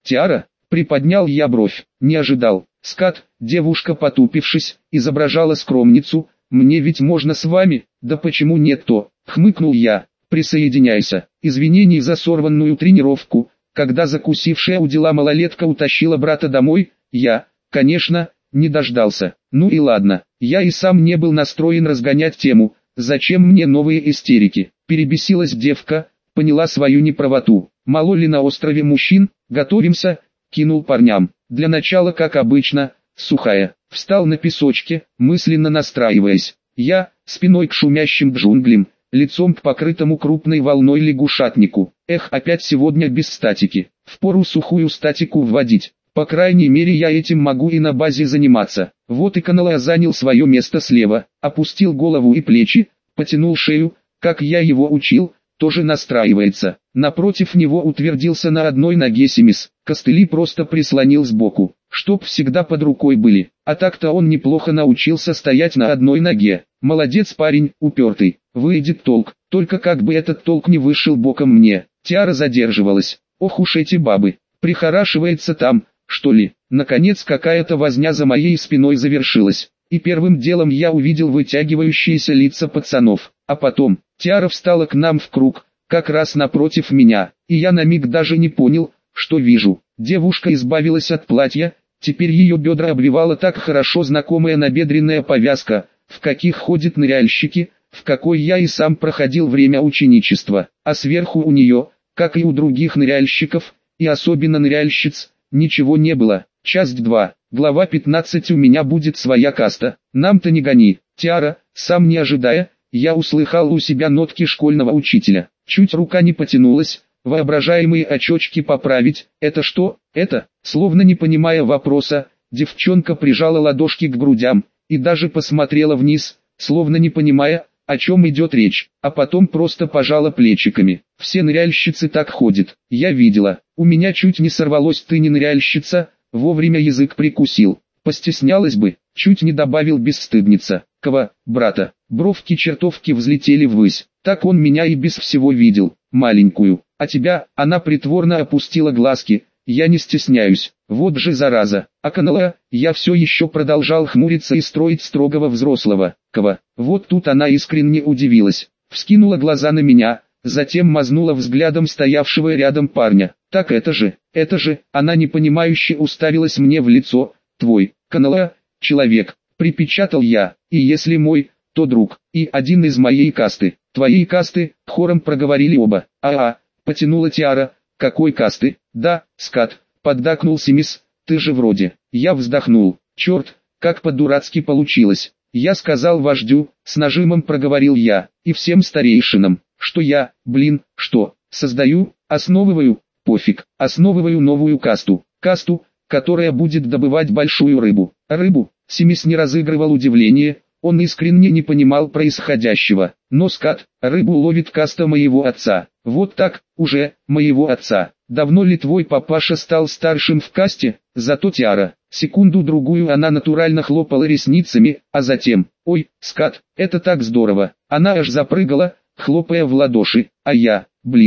Тиара, приподнял я бровь, не ожидал. Скат, девушка потупившись, изображала скромницу, мне ведь можно с вами, да почему нет то, хмыкнул я, присоединяйся, извинений за сорванную тренировку, когда закусившая у дела малолетка утащила брата домой, я, конечно, не дождался. Ну и ладно, я и сам не был настроен разгонять тему, зачем мне новые истерики, перебесилась девка, поняла свою неправоту. Мало ли на острове мужчин, готовимся, кинул парням, для начала как обычно, сухая, встал на песочке, мысленно настраиваясь, я, спиной к шумящим джунглям, лицом к покрытому крупной волной лягушатнику, опять сегодня без статики, впору сухую статику вводить. По крайней мере я этим могу и на базе заниматься. Вот и Канала занял свое место слева, опустил голову и плечи, потянул шею, как я его учил, тоже настраивается. Напротив него утвердился на одной ноге Семис, костыли просто прислонил сбоку, чтоб всегда под рукой были. А так-то он неплохо научился стоять на одной ноге. Молодец парень, упертый, выйдет толк, только как бы этот толк не вышел боком мне. Тиара задерживалась, ох уж эти бабы, прихорашивается там, что ли. Наконец какая-то возня за моей спиной завершилась, и первым делом я увидел вытягивающиеся лица пацанов, а потом, Тиара встала к нам в круг, как раз напротив меня, и я на миг даже не понял, что вижу. Девушка избавилась от платья, теперь ее бедра обвивала так хорошо знакомая набедренная повязка, в каких ходят ныряльщики, в какой я и сам проходил время ученичества, а сверху у нее, как и у других ныряльщиков, и особенно ныряльщиц, ничего не было. Часть 2, глава 15. У меня будет своя каста. Нам-то не гони. Тиара, сам не ожидая, я услыхал у себя нотки школьного учителя. Чуть рука не потянулась, воображаемые очечки поправить. Это что? Это, словно не понимая вопроса, девчонка прижала ладошки к грудям, и даже посмотрела вниз, словно не понимая, о чем идет речь, а потом просто пожала плечиками. Все ныряльщицы так ходят, я видела. У меня чуть не сорвалось «ты не ныряльщица», вовремя язык прикусил. Постеснялась бы, чуть не добавил бесстыдница. Кого, брата, бровки чертовки взлетели ввысь. Так он меня и без всего видел, маленькую. А тебя, она притворно опустила глазки, я не стесняюсь. Вот же зараза. А Канала, я все еще продолжал хмуриться и строить строгого взрослого. Кого? Вот тут она искренне удивилась. Вскинула глаза на меня, затем мазнула взглядом стоявшего рядом парня. Так это же, она непонимающе уставилась мне в лицо. Твой, Канала, человек, припечатал я, и если мой, то друг, и один из моей касты. Твоей касты, хором проговорили оба. Потянула Тиара. Какой касты? Да, скат, поддакнул Семис, ты же вроде. Я вздохнул. Черт, как по-дурацки получилось. Я сказал вождю, с нажимом проговорил я, и всем старейшинам, что я, что, создаю, основываю, пофиг, основываю новую касту, которая будет добывать большую рыбу. Рыбу, Семис не разыгрывал удивление, он искренне не понимал происходящего, но скат, рыбу ловит каста моего отца. Вот так, уже, моего отца. Давно ли твой папаша стал старшим в касте? Зато Тиара, секунду-другую она натурально хлопала ресницами, а затем, ой, скат, это так здорово, она аж запрыгала, хлопая в ладоши, а я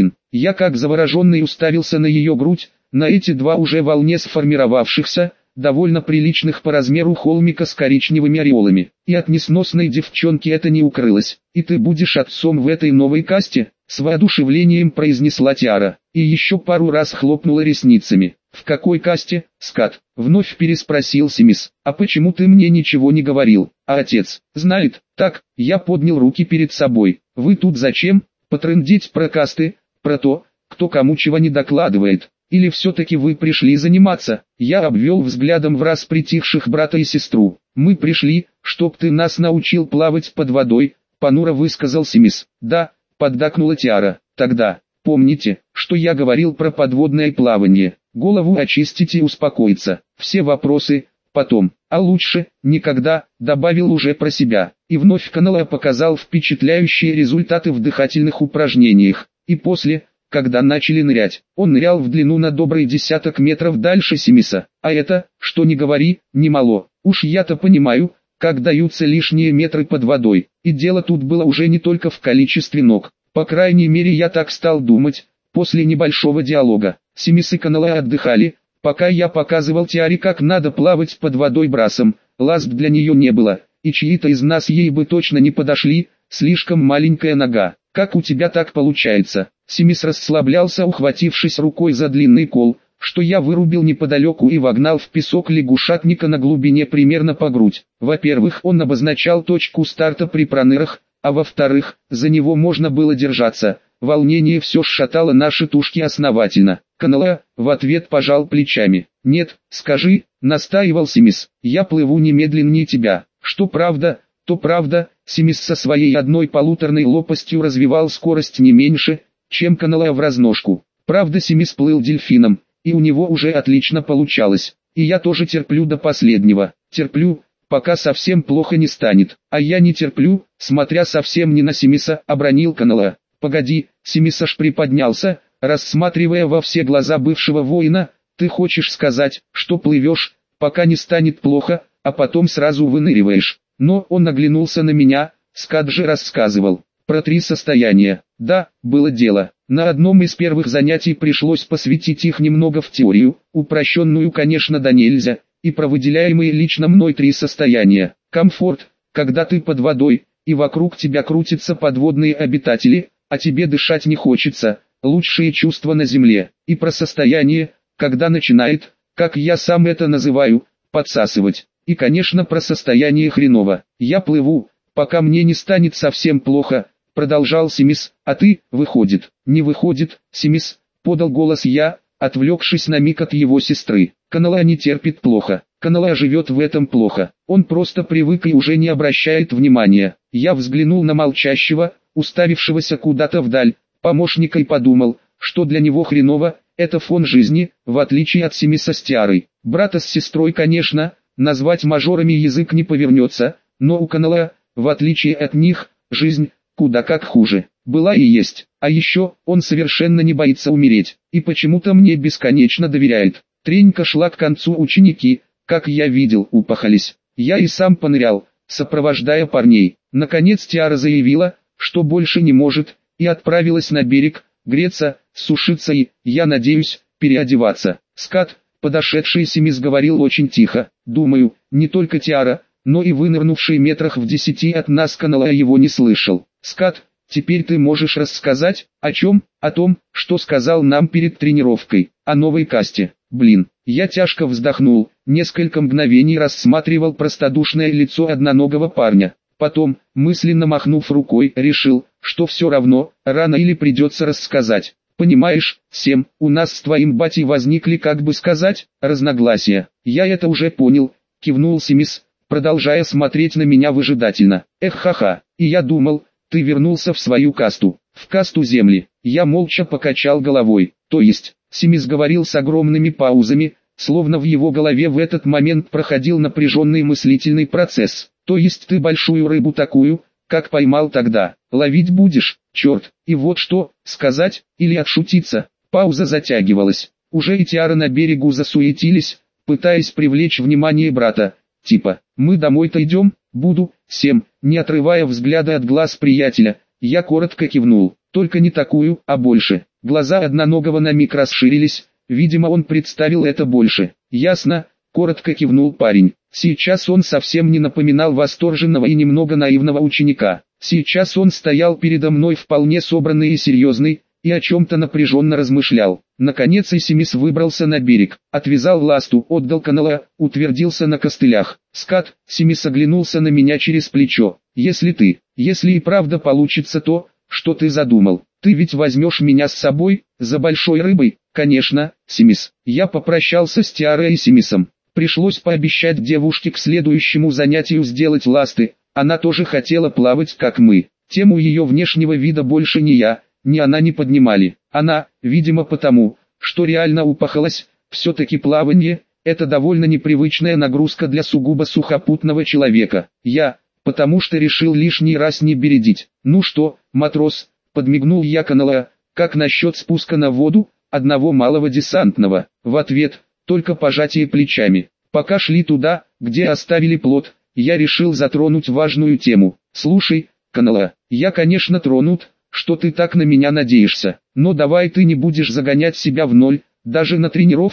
как завороженный уставился на ее грудь, на эти два уже волне сформировавшихся, довольно приличных по размеру холмика с коричневыми ореолами. И от несносной девчонки это не укрылось. И ты будешь отцом в этой новой касте? С воодушевлением произнесла Тиара, и еще пару раз хлопнула ресницами. В какой касте, скат? Вновь переспросил Семис. А почему ты мне ничего не говорил? А отец знает? Так, я поднял руки перед собой. Вы тут зачем? Потрындеть про касты? Про то, кто кому чего не докладывает? Или все-таки вы пришли заниматься? Я обвел взглядом враз притихших брата и сестру. Мы пришли, чтоб ты нас научил плавать под водой, понуро высказал Семис. Да, поддакнула Тиара. Тогда, помните, что я говорил про подводное плавание. Голову очистить и успокоиться. Все вопросы, потом. А лучше, никогда, добавил уже про себя. И вновь Канала показал впечатляющие результаты в дыхательных упражнениях. И после, когда начали нырять, он нырял в длину на добрый десяток метров дальше Семиса. А это, что ни говори, немало. Уж я-то понимаю, как даются лишние метры под водой. И дело тут было уже не только в количестве ног. По крайней мере я так стал думать, после небольшого диалога. Семис и Канала отдыхали, Пока я показывал Тиаре, как надо плавать под водой брасом, ласк для нее не было, и чьи-то из нас ей бы точно не подошли, слишком маленькая нога. Как у тебя так получается? Семис расслаблялся, ухватившись рукой за длинный кол, что я вырубил неподалеку и вогнал в песок лягушатника на глубине примерно по грудь. Во-первых, он обозначал точку старта при пронырах, а во-вторых, за него можно было держаться. Волнение все сшатало наши тушки основательно. Канала в ответ пожал плечами. «Нет, скажи», — настаивал Семис, — «я плыву немедленнее тебя». Что правда, то правда. Семис со своей одной полуторной лопастью развивал скорость не меньше, чем Канала в разножку. Правда, Семис плыл дельфином, и у него уже отлично получалось. И я тоже терплю до последнего. Терплю, пока совсем плохо не станет. А я не терплю, смотря совсем не на Семиса, обронил Канала. «Погоди», Семис аж приподнялся, рассматривая во все глаза бывшего воина. «Ты хочешь сказать, что плывешь, пока не станет плохо, а потом сразу выныриваешь?» Но он оглянулся на меня. Скат же рассказывал про 3 состояния. Да, было дело. На одном из первых занятий пришлось посвятить их немного в теорию, упрощенную, конечно, да нельзя, и про выделяемые лично мной 3 состояния. Комфорт, когда ты под водой, и вокруг тебя крутятся подводные обитатели, а тебе дышать не хочется, лучшие чувства на земле. И про состояние, когда начинает, как я сам это называю, подсасывать. И, конечно, про состояние хреново. «Я плыву, пока мне не станет совсем плохо», — продолжал Семис. «А ты, выходит?» «Не выходит, Семис», — подал голос я, отвлекшись на миг от его сестры. «Канала не терпит плохо. Канала живет в этом плохо. Он просто привык и уже не обращает внимания». Я взглянул на молчащего, уставившегося куда-то вдаль, помощника и подумал, что для него хреново — это фон жизни, в отличие от Семиса с Тиарой. Брата с сестрой, конечно, назвать мажорами язык не повернется, но у Канала, в отличие от них, жизнь куда как хуже была и есть. А еще, он совершенно не боится умереть, и почему-то мне бесконечно доверяет. Тренька шла к концу, ученики, как я видел, упахались. Я и сам понырял, сопровождая парней. Наконец Тиара заявила, что больше не может, и отправилась на берег, греться, сушиться и, я надеюсь, переодеваться. Скат, подошедший Семис, говорил очень тихо. Думаю, не только Тиара, но и вынырнувший метрах в 10 от нас Канала его не слышал. «Скат, теперь ты можешь рассказать, о чем?» «О том, что сказал нам перед тренировкой, о новой касте». «Блин». Я тяжко вздохнул, несколько мгновений рассматривал простодушное лицо одноногого парня. Потом, мысленно махнув рукой, решил, что все равно, рано или придется рассказать. «Понимаешь, Сем, у нас с твоим батей возникли, как бы сказать, разногласия». «Я это уже понял», — кивнул Семис, продолжая смотреть на меня выжидательно. «Эх, ха-ха, и я думал, ты вернулся в свою касту, в касту земли». Я молча покачал головой. «То есть», — Семис говорил с огромными паузами, словно в его голове в этот момент проходил напряженный мыслительный процесс. «То есть ты большую рыбу такую, как поймал тогда, ловить будешь? Черт, и вот что, сказать, или отшутиться?» Пауза затягивалась. Уже и Тиара на берегу засуетились, пытаясь привлечь внимание брата. Типа, «Мы домой-то идем?» «Буду, Сем», не отрывая взгляда от глаз приятеля. Я коротко кивнул, только не такую, а больше. Глаза одноногого на миг расширились, видимо он представил это больше. «Ясно», коротко кивнул парень. Сейчас он совсем не напоминал восторженного и немного наивного ученика. Сейчас он стоял передо мной вполне собранный и серьезный, и о чем-то напряженно размышлял. Наконец Семис выбрался на берег, отвязал ласту, отдал Канала, утвердился на костылях. «Скат», Семис оглянулся на меня через плечо. «Если и правда получится то, что ты задумал, ты ведь возьмешь меня с собой, за большой рыбой?» «Конечно, Семис». Я попрощался с Тиарой и Семисом. Пришлось пообещать девушке к следующему занятию сделать ласты, она тоже хотела плавать как мы. Тему ее внешнего вида больше ни я, ни она не поднимали. Она, видимо потому, что реально упахалась, все-таки плавание – это довольно непривычная нагрузка для сугубо сухопутного человека. Я, потому что решил лишний раз не бередить. «Ну что, матрос», – подмигнул я Канала, – «как насчет спуска на воду, одного малого десантного?» В ответ – только пожатие плечами. Пока шли туда, где оставили плот, я решил затронуть важную тему. «Слушай, Канала, я конечно тронут, что ты так на меня надеешься, но давай ты не будешь загонять себя в ноль, даже на тренировках.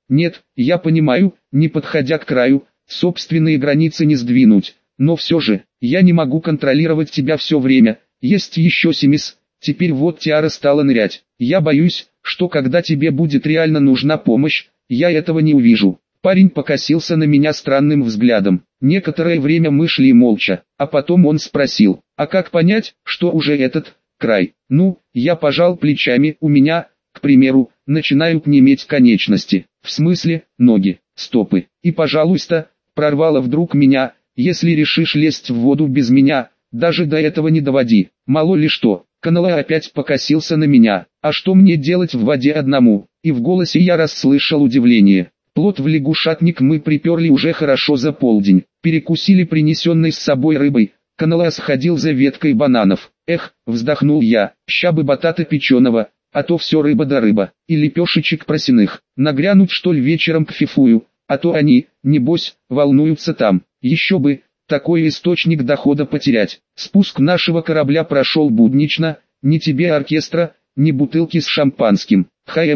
Нет, я понимаю, не подходя к краю, собственные границы не сдвинуть, но все же, я не могу контролировать тебя все время, есть еще Семис, теперь вот Тиара стала нырять. Я боюсь, что когда тебе будет реально нужна помощь, я этого не увижу. Парень покосился на меня странным взглядом. Некоторое время мы шли молча, а потом он спросил, а как понять, что уже этот край? Ну, я пожал плечами, у меня, к примеру, начинают неметь конечности, в смысле, ноги, стопы. И пожалуйста, прорвало вдруг меня, если решишь лезть в воду без меня, даже до этого не доводи, мало ли что. Канала опять покосился на меня, а что мне делать в воде одному? И в голосе я расслышал удивление. Плот в лягушатник мы приперли уже хорошо за полдень, перекусили принесенной с собой рыбой. Канала сходил за веткой бананов. Эх, вздохнул я, ща бы батата печеного, а то все рыба да рыба, и лепешечек просяных. Нагрянуть что ли вечером к Фифую, а то они, небось, волнуются там. Еще бы, такой источник дохода потерять. Спуск нашего корабля прошел буднично, ни тебе оркестра, ни бутылки с шампанским.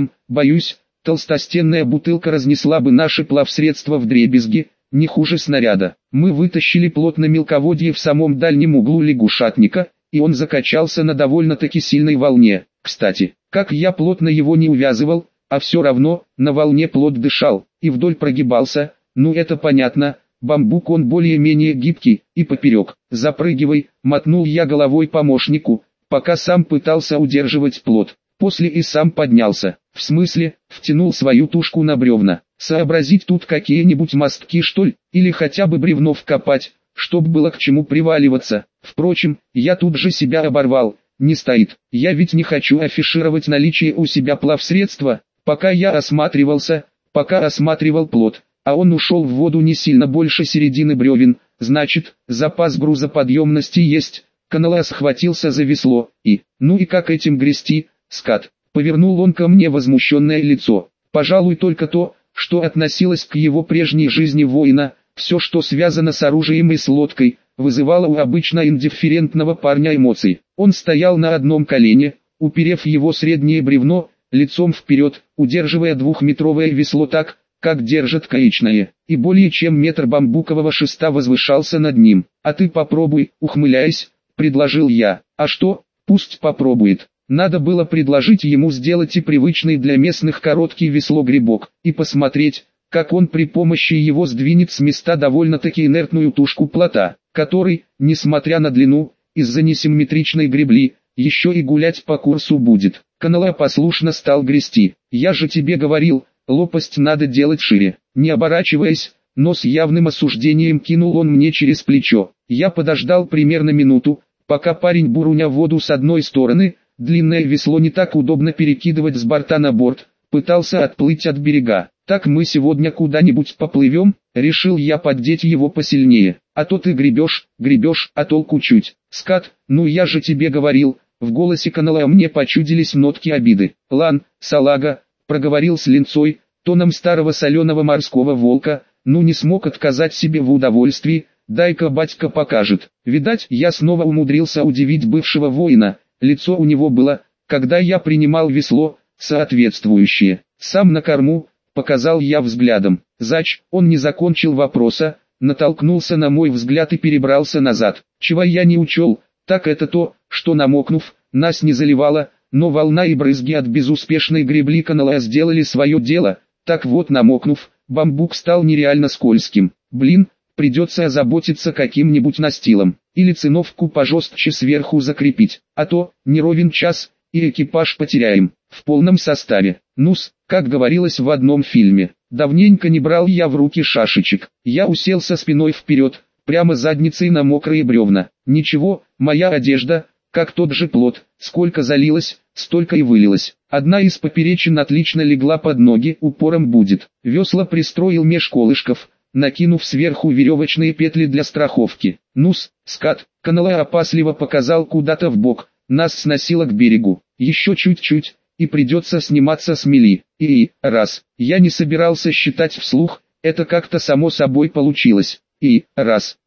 Боюсь, толстостенная бутылка разнесла бы наше плавсредство вдребезги, не хуже снаряда. Мы вытащили плот на мелководье в самом дальнем углу лягушатника, и он закачался на довольно-таки сильной волне. Кстати, как я плотно его не увязывал, а все равно, на волне плот дышал, и вдоль прогибался, ну это понятно, бамбук он более-менее гибкий, и поперек. Запрыгивай, мотнул я головой помощнику, пока сам пытался удерживать плот. После и сам поднялся, в смысле, втянул свою тушку на бревна. Сообразить тут какие-нибудь мостки что ли, или хотя бы бревно вкопать, чтоб было к чему приваливаться. Впрочем, я тут же себя оборвал, не стоит. Я ведь не хочу афишировать наличие у себя плавсредства, пока я осматривался, пока осматривал плот, а он ушел в воду не сильно больше середины бревен, значит, запас грузоподъемности есть. Канала схватился за весло, и, ну и как этим грести, скат? Повернул он ко мне возмущенное лицо. Пожалуй, только то, что относилось к его прежней жизни воина, все, что связано с оружием и с лодкой, вызывало у обычно индифферентного парня эмоции. Он стоял на одном колене, уперев его среднее бревно, лицом вперед, удерживая двухметровое весло так, как держат каечное, и более чем метр бамбукового шеста возвышался над ним. «А ты попробуй», ухмыляясь, предложил я. «А что? Пусть попробует». Надо было предложить ему сделать и привычный для местных короткий весло-гребок, и посмотреть, как он при помощи его сдвинет с места довольно-таки инертную тушку плота, который, несмотря на длину, из-за несимметричной гребли, еще и гулять по курсу будет. Канала послушно стал грести. «Я же тебе говорил, лопасть надо делать шире». Не оборачиваясь, но с явным осуждением кинул он мне через плечо. Я подождал примерно минуту, пока парень буруня воду с одной стороны, длинное весло не так удобно перекидывать с борта на борт, пытался отплыть от берега. «Так мы сегодня куда-нибудь поплывем?» Решил я поддеть его посильнее. «А то ты гребешь, а толку чуть. Скат, ну я же тебе говорил». В голосе Канала мне почудились нотки обиды. «Лан, салага», проговорил с линцой, тоном старого соленого морского волка, ну не смог отказать себе в удовольствии, дай-ка батька покажет. Видать, я снова умудрился удивить бывшего воина, лицо у него было, когда я принимал весло, соответствующее. «Сам на корму», показал я взглядом. Зач, он не закончил вопроса, натолкнулся на мой взгляд и перебрался назад. Чего я не учел, так это то, что намокнув, нас не заливало, но волна и брызги от безуспешной гребли Канала сделали свое дело. Так вот, намокнув, бамбук стал нереально скользким. Блин, придется озаботиться каким-нибудь настилом, или циновку пожестче сверху закрепить, а то, не ровен час, и экипаж потеряем, в полном составе. Ну-с, как говорилось в одном фильме, давненько не брал я в руки шашечек. Я уселся спиной вперед, прямо задницей на мокрые бревна. Ничего, моя одежда, как тот же плот, сколько залилось, столько и вылилось. Одна из поперечин отлично легла под ноги, упором будет. Весла пристроил меж колышков, накинув сверху веревочные петли для страховки. Ну-с, скат, Канала опасливо показал куда-то в бок. Нас сносило к берегу. Еще чуть-чуть, и придется сниматься с мели. И раз. Я не собирался считать вслух, это как-то само собой получилось. И раз.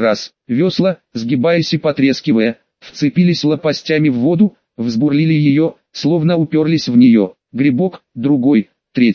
Весла, сгибаясь и потрескивая, вцепились лопастями в воду, взбурлили ее, словно уперлись в нее. Грибок, другой, третий.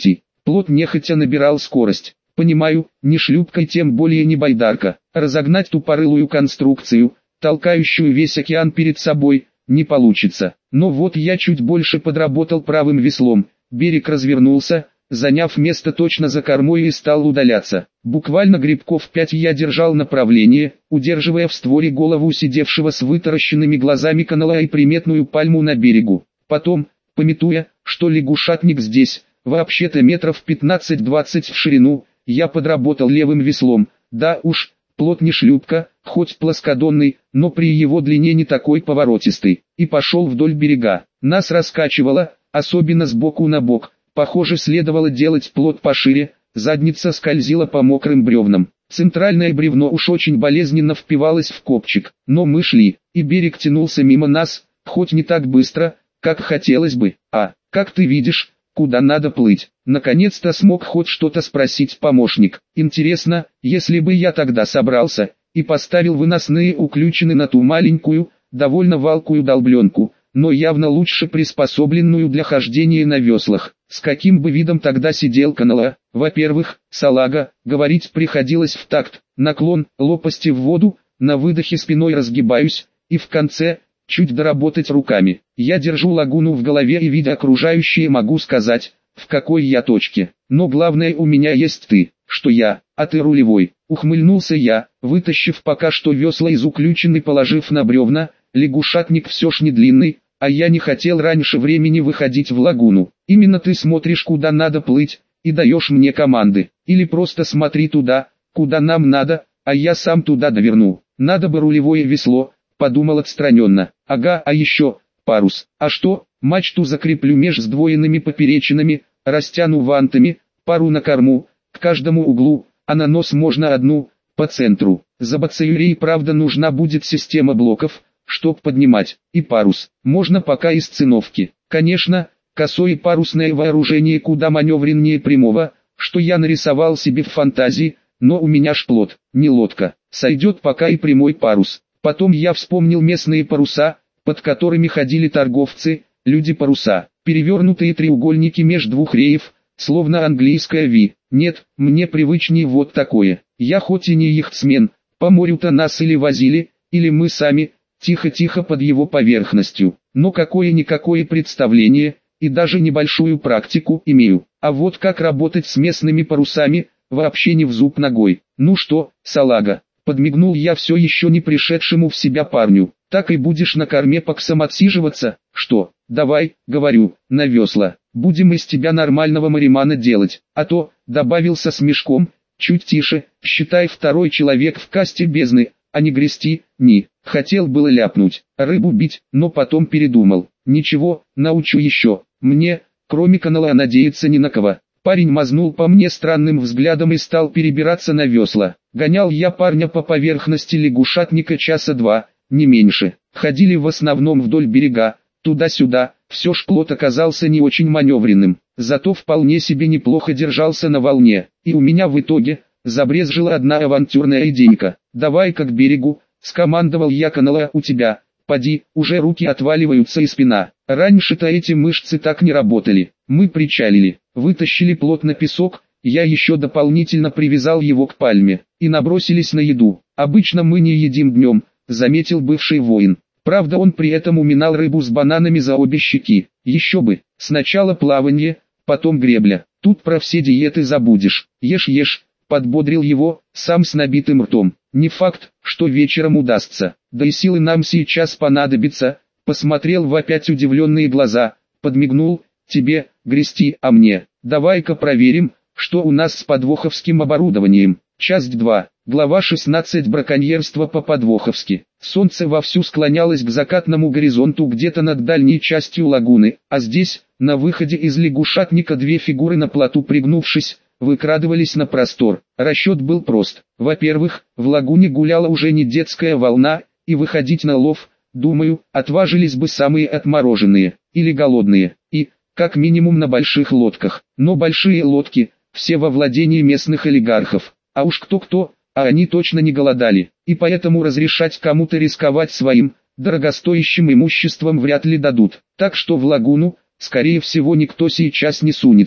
Плот нехотя набирал скорость. Понимаю, не шлюпка и тем более не байдарка. Разогнать тупорылую конструкцию, толкающую весь океан перед собой, не получится. Но вот я чуть больше подработал правым веслом. Берег развернулся, заняв место точно за кормой, и стал удаляться. Буквально грибков 5 я держал направление, удерживая в створе голову сидевшего с вытаращенными глазами канала и приметную пальму на берегу. Потом, памятуя, что лягушатник здесь, вообще-то метров 15-20 в ширину, я подработал левым веслом. Да уж, плот не шлюпка, хоть плоскодонный, но при его длине не такой поворотистый, и пошел вдоль берега. Нас раскачивало, особенно сбоку на бок. Похоже, следовало делать плот пошире, задница скользила по мокрым бревнам. Центральное бревно уж очень болезненно впивалось в копчик, но мы шли, и берег тянулся мимо нас, хоть не так быстро, как хотелось бы. А, как ты видишь, куда надо плыть? Наконец-то смог хоть что-то спросить помощник. Интересно, если бы я тогда собрался и поставил выносные уключены на ту маленькую, довольно валкую долбленку, но явно лучше приспособленную для хождения на веслах, с каким бы видом тогда сидел канала? Во-первых, салага, говорить приходилось в такт, наклон, лопасти в воду, на выдохе спиной разгибаюсь, и в конце, чуть доработать руками. Я держу лагуну в голове и, видя окружающее, могу сказать, в какой я точке. Но главное, у меня есть ты, что я, а ты рулевой. Ухмыльнулся я, вытащив пока что весла из уключенной, положив на бревна. Лягушатник все ж не длинный, а я не хотел раньше времени выходить в лагуну. Именно ты смотришь, куда надо плыть, и даешь мне команды. Или просто смотри туда, куда нам надо, а я сам туда доверну. Надо бы рулевое весло, подумал отстраненно. Ага, а еще, парус. А что, мачту закреплю меж сдвоенными поперечинами, растяну вантами, пару на корму, к каждому углу, а на нос можно одну, по центру. За бацаюрей, правда, нужна будет система блоков, чтоб поднимать, и парус. Можно пока из циновки. Конечно, косое парусное вооружение куда маневреннее прямого, что я нарисовал себе в фантазии, но у меня ж плот, не лодка. Сойдет пока и прямой парус. Потом я вспомнил местные паруса, под которыми ходили торговцы, люди-паруса. Перевернутые треугольники меж двух реев, словно английская Ви. Нет, мне привычнее вот такое. Я хоть и не яхтсмен, по морю-то нас или возили, или мы сами, тихо-тихо под его поверхностью, но какое-никакое представление, и даже небольшую практику имею. А вот как работать с местными парусами, вообще не в зуб ногой. Ну что, салага, подмигнул я все еще не пришедшему в себя парню, так и будешь на корме по ксам отсиживаться? Что, давай, говорю, на весла, будем из тебя нормального маримана делать, а то, добавил со смешком, чуть тише, считай, второй человек в касте бездны, а не грести, ни. Хотел было ляпнуть, рыбу бить, но потом передумал. Ничего, научу еще. Мне, кроме канала, надеяться ни на кого. Парень мазнул по мне странным взглядом и стал перебираться на весла. Гонял я парня по поверхности лягушатника часа два, не меньше. Ходили в основном вдоль берега, туда-сюда. Все ж плот оказался не очень маневренным, зато вполне себе неплохо держался на волне. И у меня в итоге забрезжила одна авантюрная идейка. Давай-ка к берегу, скомандовал я, канала, у тебя, поди, уже руки отваливаются и спина. Раньше-то эти мышцы так не работали. Мы причалили, вытащили плот на песок, я еще дополнительно привязал его к пальме, и набросились на еду. Обычно мы не едим днем, заметил бывший воин. Правда, он при этом уминал рыбу с бананами за обе щеки. Еще бы, сначала плаванье, потом гребля. Тут про все диеты забудешь. Ешь, подбодрил его, сам с набитым ртом. Не факт, что вечером удастся, да и силы нам сейчас понадобятся. Посмотрел в опять удивленные глаза, подмигнул, тебе, грести, а мне, давай-ка проверим, что у нас с подвоховским оборудованием. Часть 2, глава 16, браконьерство по-подвоховски. Солнце вовсю склонялось к закатному горизонту где-то над дальней частью лагуны, а здесь, на выходе из лягушатника, две фигуры на плоту, пригнувшись, выкрадывались на простор. Расчет был прост. Во-первых, в лагуне гуляла уже не детская волна, и выходить на лов, думаю, отважились бы самые отмороженные, или голодные, и, как минимум, на больших лодках. Но большие лодки, все во владении местных олигархов. А уж кто-кто, а они точно не голодали, и поэтому разрешать кому-то рисковать своим, дорогостоящим имуществом вряд ли дадут. Так что в лагуну, скорее всего, никто сейчас не сунется.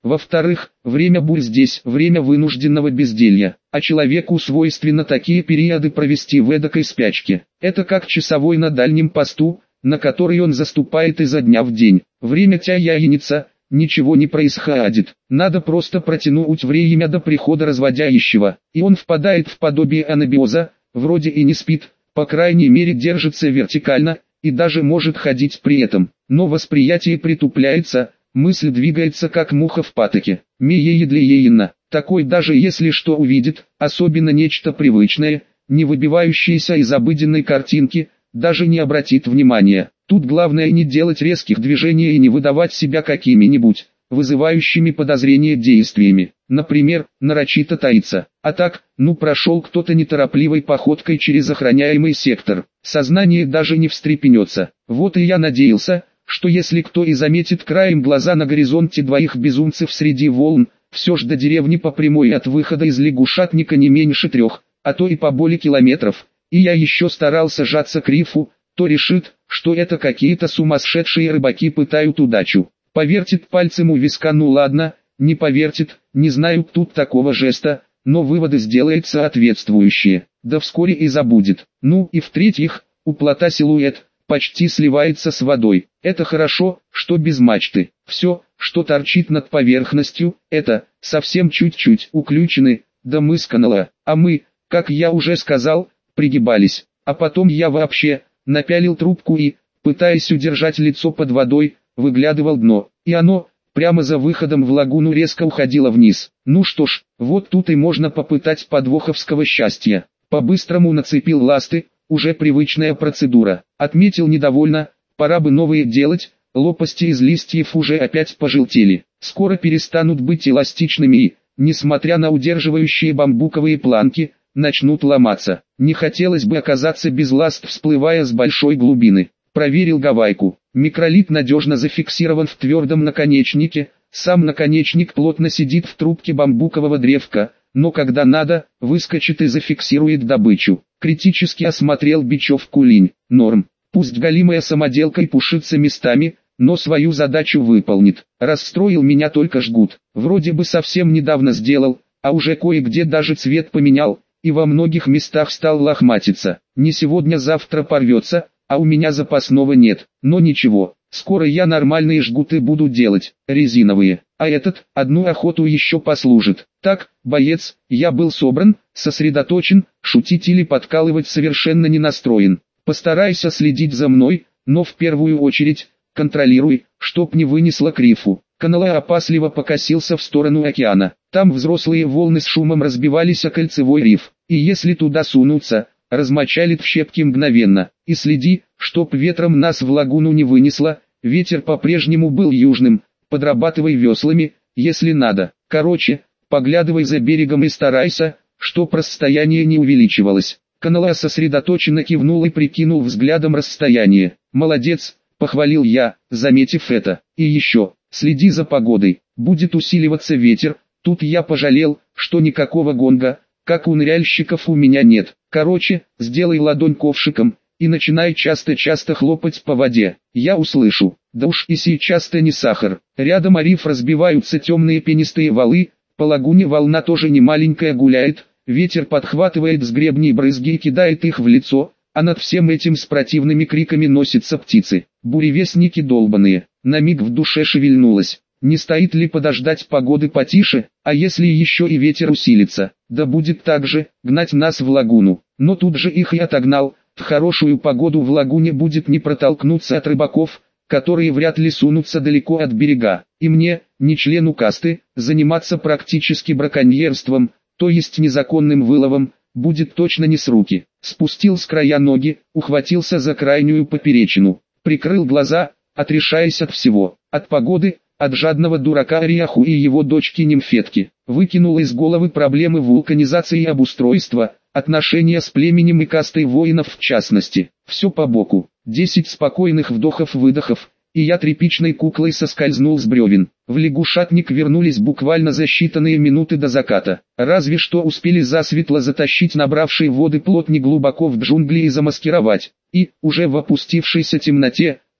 Во-вторых, время бурь здесь, время вынужденного безделья, а человеку свойственно такие периоды провести в эдакой спячке. Это как часовой на дальнем посту, на который он заступает изо дня в день. Время тяянится, ничего не происходит. Надо просто протянуть время до прихода разводящего, и он впадает в подобие анабиоза, вроде и не спит, по крайней мере держится вертикально, и даже может ходить при этом. Но восприятие притупляется, мысль двигается как муха в патоке. Мееедлеена, такой даже если что увидит, особенно нечто привычное, не выбивающееся из обыденной картинки, даже не обратит внимания. Тут главное не делать резких движений и не выдавать себя какими-нибудь, вызывающими подозрения действиями. Например, нарочито таиться. А так, прошел кто-то неторопливой походкой через охраняемый сектор. Сознание даже не встрепенется. Вот и я надеялся, что если кто и заметит краем глаза на горизонте двоих безумцев среди волн, все ж до деревни по прямой от выхода из лягушатника не меньше 3, а то и поболее километров, и я еще старался жаться к рифу, то решит, что это какие-то сумасшедшие рыбаки пытают удачу. Повертит пальцем у виска, ладно, не повертит, не знаю тут такого жеста, но выводы сделает соответствующие, да вскоре и забудет. И в-третьих, у плота силуэт почти сливается с водой. Это хорошо, что без мачты. Все, что торчит над поверхностью, это совсем чуть-чуть уключены, до мыс канала, а мы, как я уже сказал, пригибались. А потом я вообще напялил трубку и, пытаясь удержать лицо под водой, выглядывал дно, и оно, прямо за выходом в лагуну резко уходило вниз. Что ж, вот тут и можно попытать подвоховского счастья. По-быстрому нацепил ласты, уже привычная процедура. Отметил недовольно, пора бы новые делать, лопасти из листьев уже опять пожелтели. Скоро перестанут быть эластичными и, несмотря на удерживающие бамбуковые планки, начнут ломаться. Не хотелось бы оказаться без ласт, всплывая с большой глубины. Проверил гавайку. Микролит надежно зафиксирован в твердом наконечнике, сам наконечник плотно сидит в трубке бамбукового древка, но когда надо, выскочит и зафиксирует добычу. Критически осмотрел бечевку линь. Норм. Пусть галимая самоделка и пушится местами, но свою задачу выполнит. Расстроил меня только жгут. Вроде бы совсем недавно сделал, а уже кое-где даже цвет поменял, и во многих местах стал лохматиться. Не сегодня-завтра порвется, а у меня запасного нет. Но ничего, скоро я нормальные жгуты буду делать, резиновые. А этот, одну охоту еще послужит. Так, боец, я был собран, сосредоточен, шутить или подкалывать совершенно не настроен. Постарайся следить за мной, но в первую очередь, контролируй, чтоб не вынесло к рифу. Канала опасливо покосился в сторону океана. Там взрослые волны с шумом разбивались о кольцевой риф, и если туда сунуться, размочалит в щепки мгновенно. И следи, чтоб ветром нас в лагуну не вынесло, ветер по-прежнему был южным, подрабатывай веслами, если надо. Короче, поглядывай за берегом и старайся, чтоб расстояние не увеличивалось. Канала сосредоточенно кивнул и прикинул взглядом расстояние. «Молодец», — похвалил я, заметив это. «И еще, следи за погодой, будет усиливаться ветер». Тут я пожалел, что никакого гонга, как у ныряльщиков, у меня нет. Короче, сделай ладонь ковшиком, и начинай часто-часто хлопать по воде. Я услышу. Да уж и сейчас-то не сахар. Рядом о риф разбиваются темные пенистые валы, по лагуне волна тоже не маленькая гуляет, ветер подхватывает с гребней брызги и кидает их в лицо, а над всем этим с противными криками носятся птицы. Буревестники долбаные. На миг в душе шевельнулось. Не стоит ли подождать погоды потише, а если еще и ветер усилится, да будет так же, гнать нас в лагуну. Но тут же их и отогнал, в хорошую погоду в лагуне будет не протолкнуться от рыбаков, которые вряд ли сунутся далеко от берега. И мне, не члену касты, заниматься практически браконьерством, то есть незаконным выловом, будет точно не с руки. Спустил с края ноги, ухватился за крайнюю поперечину, прикрыл глаза, отрешаясь от всего, от погоды, от жадного дурака Ариаху и его дочки-нимфетки. Выкинул из головы проблемы вулканизации и обустройства, отношения с племенем и кастой воинов в частности. Все по боку. 10 спокойных вдохов-выдохов, и я тряпичной куклой соскользнул с бревен. В лягушатник вернулись буквально за считанные минуты до заката. Разве что успели засветло затащить набравшие воды плот неглубоко в джунгли и замаскировать. И, уже в опустившейся темноте,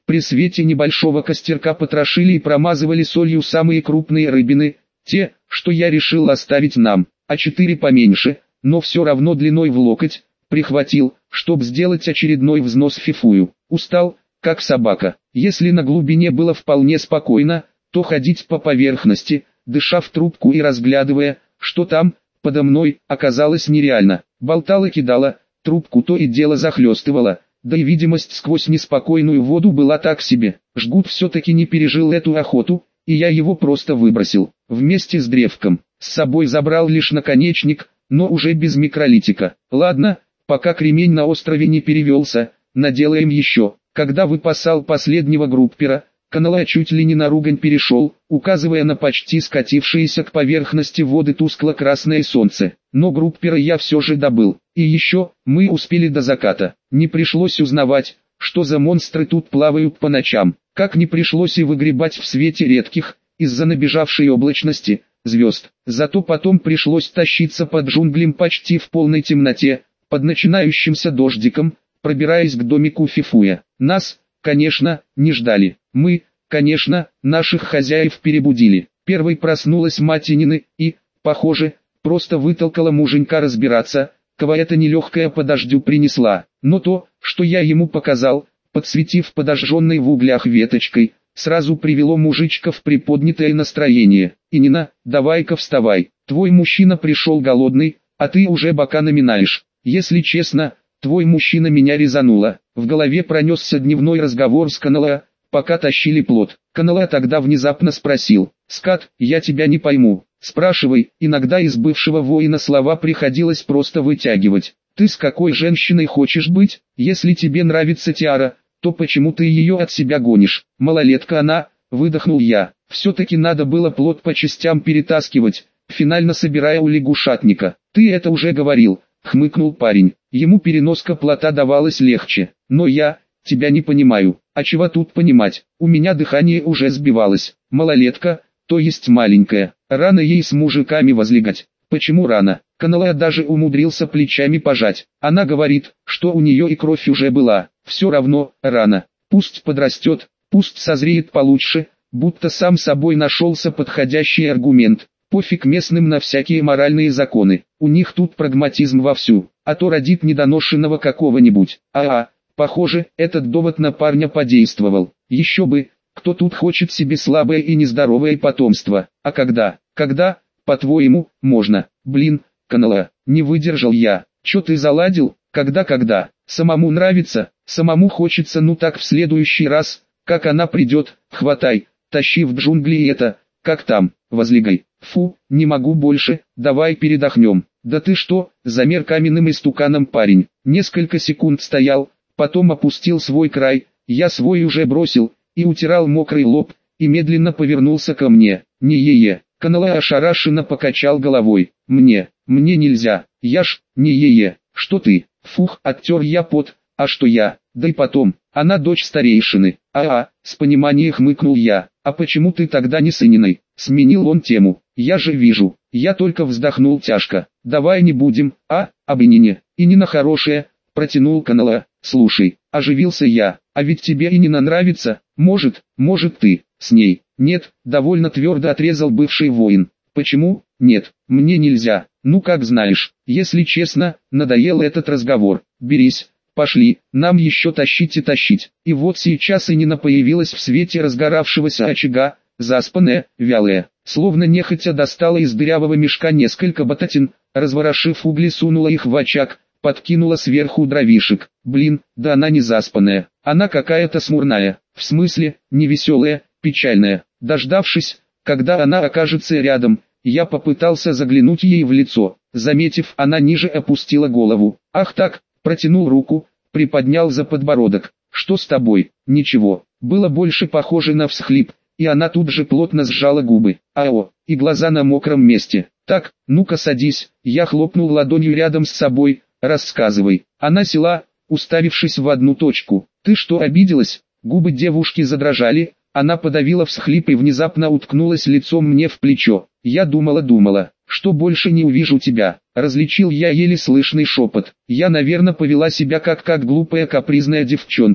При свете небольшого костерка потрошили и промазывали солью самые крупные рыбины, те, что я решил оставить нам, а 4 поменьше, но все равно длиной в локоть, прихватил, чтоб сделать очередной взнос в фифую. Устал, как собака. Если на глубине было вполне спокойно, то ходить по поверхности, дыша в трубку и разглядывая, что там, подо мной, оказалось нереально. Болтала-кидала, трубку то и дело захлестывала, да и видимость сквозь неспокойную воду была так себе. Жгут все-таки не пережил эту охоту, и я его просто выбросил, вместе с древком. С собой забрал лишь наконечник, но уже без микролитика. Ладно, пока кремень на острове не перевелся, наделаем еще. Когда выпасал последнего группера, Канала чуть ли не на ругань перешел, указывая на почти скатившееся к поверхности воды тускло-красное солнце. Но группера я все же добыл. И еще, мы успели до заката. Не пришлось узнавать, что за монстры тут плавают по ночам. Как не пришлось и выгребать в свете редких, из-за набежавшей облачности, звезд. Зато потом пришлось тащиться под джунглем почти в полной темноте, под начинающимся дождиком, пробираясь к домику Фифуя. Нас, конечно, не ждали. Мы, конечно, наших хозяев перебудили. Первой проснулась мать Нины и, похоже, просто вытолкала муженька разбираться, кого эта нелегкая по дождю принесла. Но то, что я ему показал, подсветив подожженной в углях веточкой, сразу привело мужичка в приподнятое настроение. И Нина, давай-ка вставай, твой мужчина пришел голодный, а ты уже бока наминаешь. Если честно, твой мужчина меня резануло. В голове пронесся дневной разговор с Канала, пока тащили плот. Канала тогда внезапно спросил: «Скат, я тебя не пойму». «Спрашивай», иногда из бывшего воина слова приходилось просто вытягивать. «Ты с какой женщиной хочешь быть? Если тебе нравится Тиара, то почему ты ее от себя гонишь? Малолетка она», выдохнул я. Все-таки надо было плот по частям перетаскивать, финально собирая у лягушатника. «Ты это уже говорил», хмыкнул парень. Ему переноска плота давалась легче. «Но я тебя не понимаю». «А чего тут понимать? У меня дыхание уже сбивалось. Малолетка, то есть маленькая. Рано ей с мужиками возлегать». «Почему рано?» Канала даже умудрился плечами пожать. Она говорит, что у нее и кровь уже была. Все равно, рано. Пусть подрастет, пусть созреет получше, будто сам собой нашелся подходящий аргумент. Пофиг местным на всякие моральные законы. У них тут прагматизм вовсю. А то родит недоношенного какого-нибудь. Похоже, этот довод на парня подействовал. Еще бы, кто тут хочет себе слабое и нездоровое потомство. А когда, по-твоему, можно? Блин, Канала, не выдержал я. Че ты заладил? Когда? Самому нравится, самому хочется, ну так в следующий раз, как она придет, хватай, тащи в джунгли и это, как там, возлегай. Фу, не могу больше, давай передохнем. Да ты что, замер каменным истуканом парень. Несколько секунд стоял, потом опустил свой край, я свой уже бросил, и утирал мокрый лоб, и медленно повернулся ко мне. Не-е-е. Канала ошарашенно покачал головой. Мне нельзя, я ж, не-е-е. Что ты? Фух, оттер я пот, а что я? Да и потом, она дочь старейшины. С пониманием хмыкнул я. А почему ты тогда не с Ининой? Сменил он тему. Я же вижу. Я только вздохнул тяжко. Давай не будем, об Инине. Инина хорошая, протянул Канала. Слушай, оживился я, а ведь тебе Инина нравится, может ты, с ней? Нет, довольно твердо отрезал бывший воин. Почему? Нет, мне нельзя, ну как знаешь. Если честно, надоел этот разговор. Берись, пошли, нам еще тащить и тащить. И вот сейчас Инина появилась в свете разгоравшегося очага, заспанная, вялая, словно нехотя достала из дырявого мешка несколько бататин, разворошив угли сунула их в очаг, подкинула сверху дровишек. Блин, да она не заспанная, она какая-то смурная, в смысле, невеселая, печальная. Дождавшись, когда она окажется рядом, я попытался заглянуть ей в лицо. Заметив, она ниже опустила голову. Ах так, протянул руку, приподнял за подбородок. Что с тобой? Ничего. Было больше похоже на всхлип, и она тут же плотно сжала губы. И глаза на мокром месте. Так, ну-ка садись. Я хлопнул ладонью рядом с собой. Рассказывай. Она села, уставившись в одну точку. Ты что, обиделась? Губы девушки задрожали. Она подавила всхлип и внезапно уткнулась лицом мне в плечо. Я думала, что больше не увижу тебя. Различил я еле слышный шепот. Я, наверное, повела себя как глупая капризная девчонка.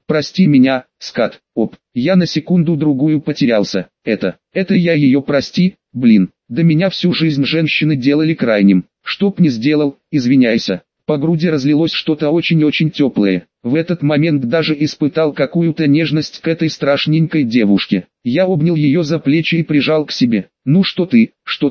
прости меня, скат, оп, я на секунду-другую потерялся, это я ее прости, блин, да меня всю жизнь женщины делали крайним, чтоб не сделал, извиняйся. По груди разлилось что-то очень-очень теплое. В этот момент даже испытал какую-то нежность к этой страшненькой девушке. Я обнял ее за плечи и прижал к себе. Ну что ты,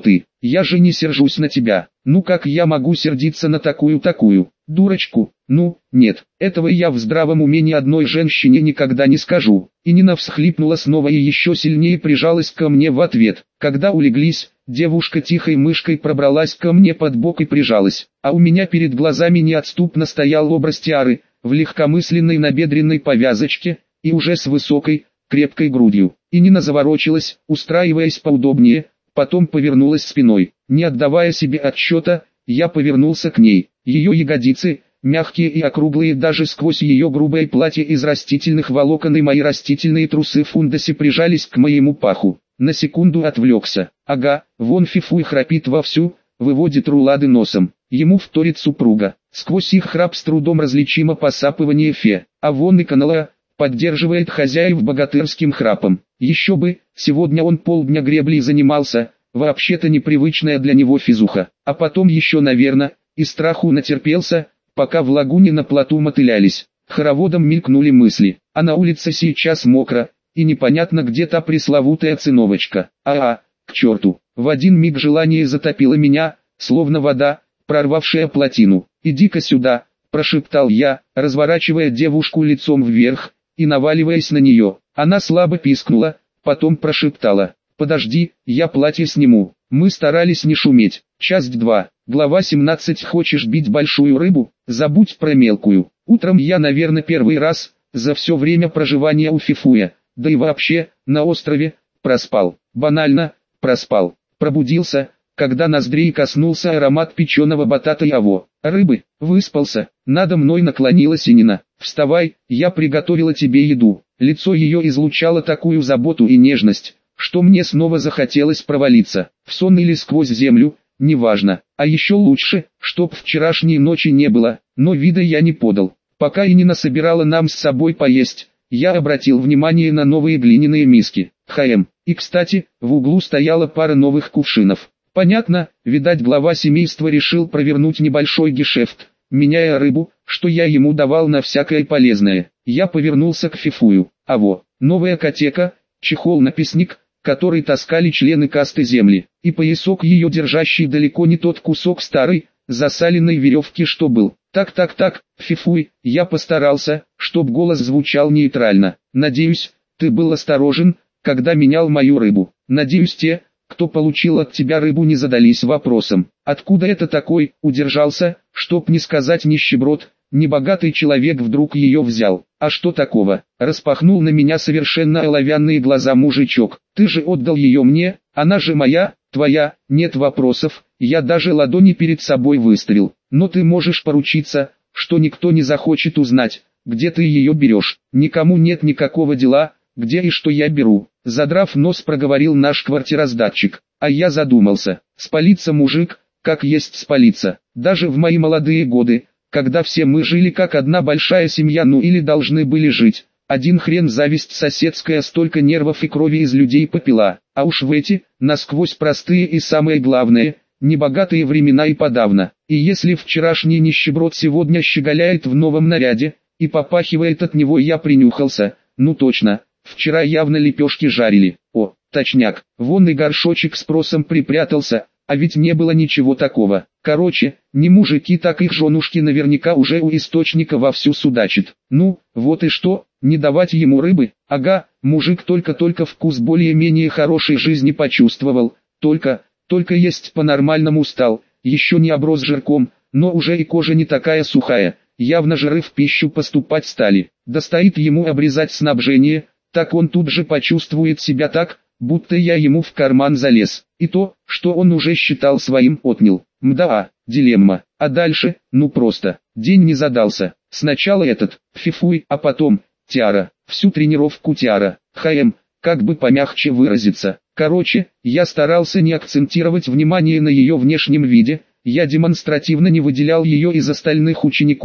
я же не сержусь на тебя. Ну как я могу сердиться на такую дурочку? Ну, нет, этого я в здравом уме ни одной женщине никогда не скажу. И Нина всхлипнула снова и еще сильнее прижалась ко мне в ответ. Когда улеглись, девушка тихой мышкой пробралась ко мне под бок и прижалась. А у меня перед глазами неотступно стоял образ Тиары, в легкомысленной набедренной повязочке, и уже с высокой, крепкой грудью. И Нина заворочилась, устраиваясь поудобнее, потом повернулась спиной. Не отдавая себе отчета, я повернулся к ней. Ее ягодицы, мягкие и округлые даже сквозь ее грубое платье из растительных волокон и мои растительные трусы в фундасе прижались к моему паху. На секунду отвлекся. Ага, вон Фифуй храпит вовсю, выводит рулады носом. Ему вторит супруга. Сквозь их храп с трудом различимо посапывание Фе. А вон и Канала поддерживает хозяев богатырским храпом. Еще бы, сегодня он полдня греблей занимался, вообще-то непривычная для него физуха. А потом еще, наверное, и страху натерпелся, пока в лагуне на плоту мотылялись. Хороводом мелькнули мысли. А на улице сейчас мокро, и непонятно где та пресловутая циновочка. К черту. В один миг желание затопило меня, словно вода, прорвавшая плотину. «Иди-ка сюда», – прошептал я, разворачивая девушку лицом вверх и наваливаясь на нее. Она слабо пискнула, потом прошептала: «Подожди, я платье сниму». Мы старались не шуметь. Часть 2. Глава 17. Хочешь бить большую рыбу? Забудь про мелкую. Утром я, наверное, первый раз за все время проживания у Фифуя, да и вообще, на острове, проспал. Банально, проспал. Пробудился, когда ноздрей коснулся аромат печеного батата и рыбы. Выспался. Надо мной наклонилась Нина. «Вставай, я приготовила тебе еду». Лицо ее излучало такую заботу и нежность, что мне снова захотелось провалиться, в сон или сквозь землю, неважно. А еще лучше, чтоб вчерашней ночи не было, но вида я не подал. Пока Нина собирала нам с собой поесть, я обратил внимание на новые глиняные миски. И кстати, в углу стояла пара новых кувшинов. Понятно, видать глава семейства решил провернуть небольшой гешефт, меняя рыбу, что я ему давал на всякое полезное. Я повернулся к Фифую. Новая котека, чехол-написник, который таскали члены касты земли, и поясок ее держащий далеко не тот кусок старой, засаленной веревки, что был. Так, Фифуй, я постарался, чтоб голос звучал нейтрально. Надеюсь, ты был осторожен, когда менял мою рыбу. Надеюсь, те, кто получил от тебя рыбу, не задались вопросом, откуда это такой, удержался, чтоб не сказать нищеброд, небогатый человек вдруг ее взял. А что такого? Распахнул на меня совершенно оловянные глаза мужичок. Ты же отдал ее мне, она же моя, твоя, нет вопросов, я даже ладони перед собой выставил. Но ты можешь поручиться, что никто не захочет узнать, где ты ее берешь. Никому нет никакого дела, где и что я беру. Задрав нос, проговорил наш квартироздатчик. А я задумался. Спалиться мужик, как есть спалиться. Даже в мои молодые годы, когда все мы жили как одна большая семья, или должны были жить. Один хрен зависть соседская столько нервов и крови из людей попила. А уж в эти, насквозь простые и самое главное, небогатые времена и подавно. И если вчерашний нищеброд сегодня щеголяет в новом наряде, и попахивает от него, я принюхался, точно, вчера явно лепешки жарили. Точняк, вон и горшочек с просом припрятался, а ведь не было ничего такого. Короче, не мужики, так их женушки наверняка уже у источника вовсю судачат. Вот и что, не давать ему рыбы? Мужик только вкус более-менее хорошей жизни почувствовал, только есть по-нормальному стал, еще не оброс жирком, но уже и кожа не такая сухая, явно жиры в пищу поступать стали. Достоит ему обрезать снабжение, так он тут же почувствует себя так, будто я ему в карман залез, и то, что он уже считал своим, отнял. Дилемма. А дальше, просто, день не задался. Сначала этот, Фифуй, а потом, Тиара. Всю тренировку Тиара, как бы помягче выразиться. Короче, я старался не акцентировать внимание на ее внешнем виде, я демонстративно не выделял ее из остальных учеников,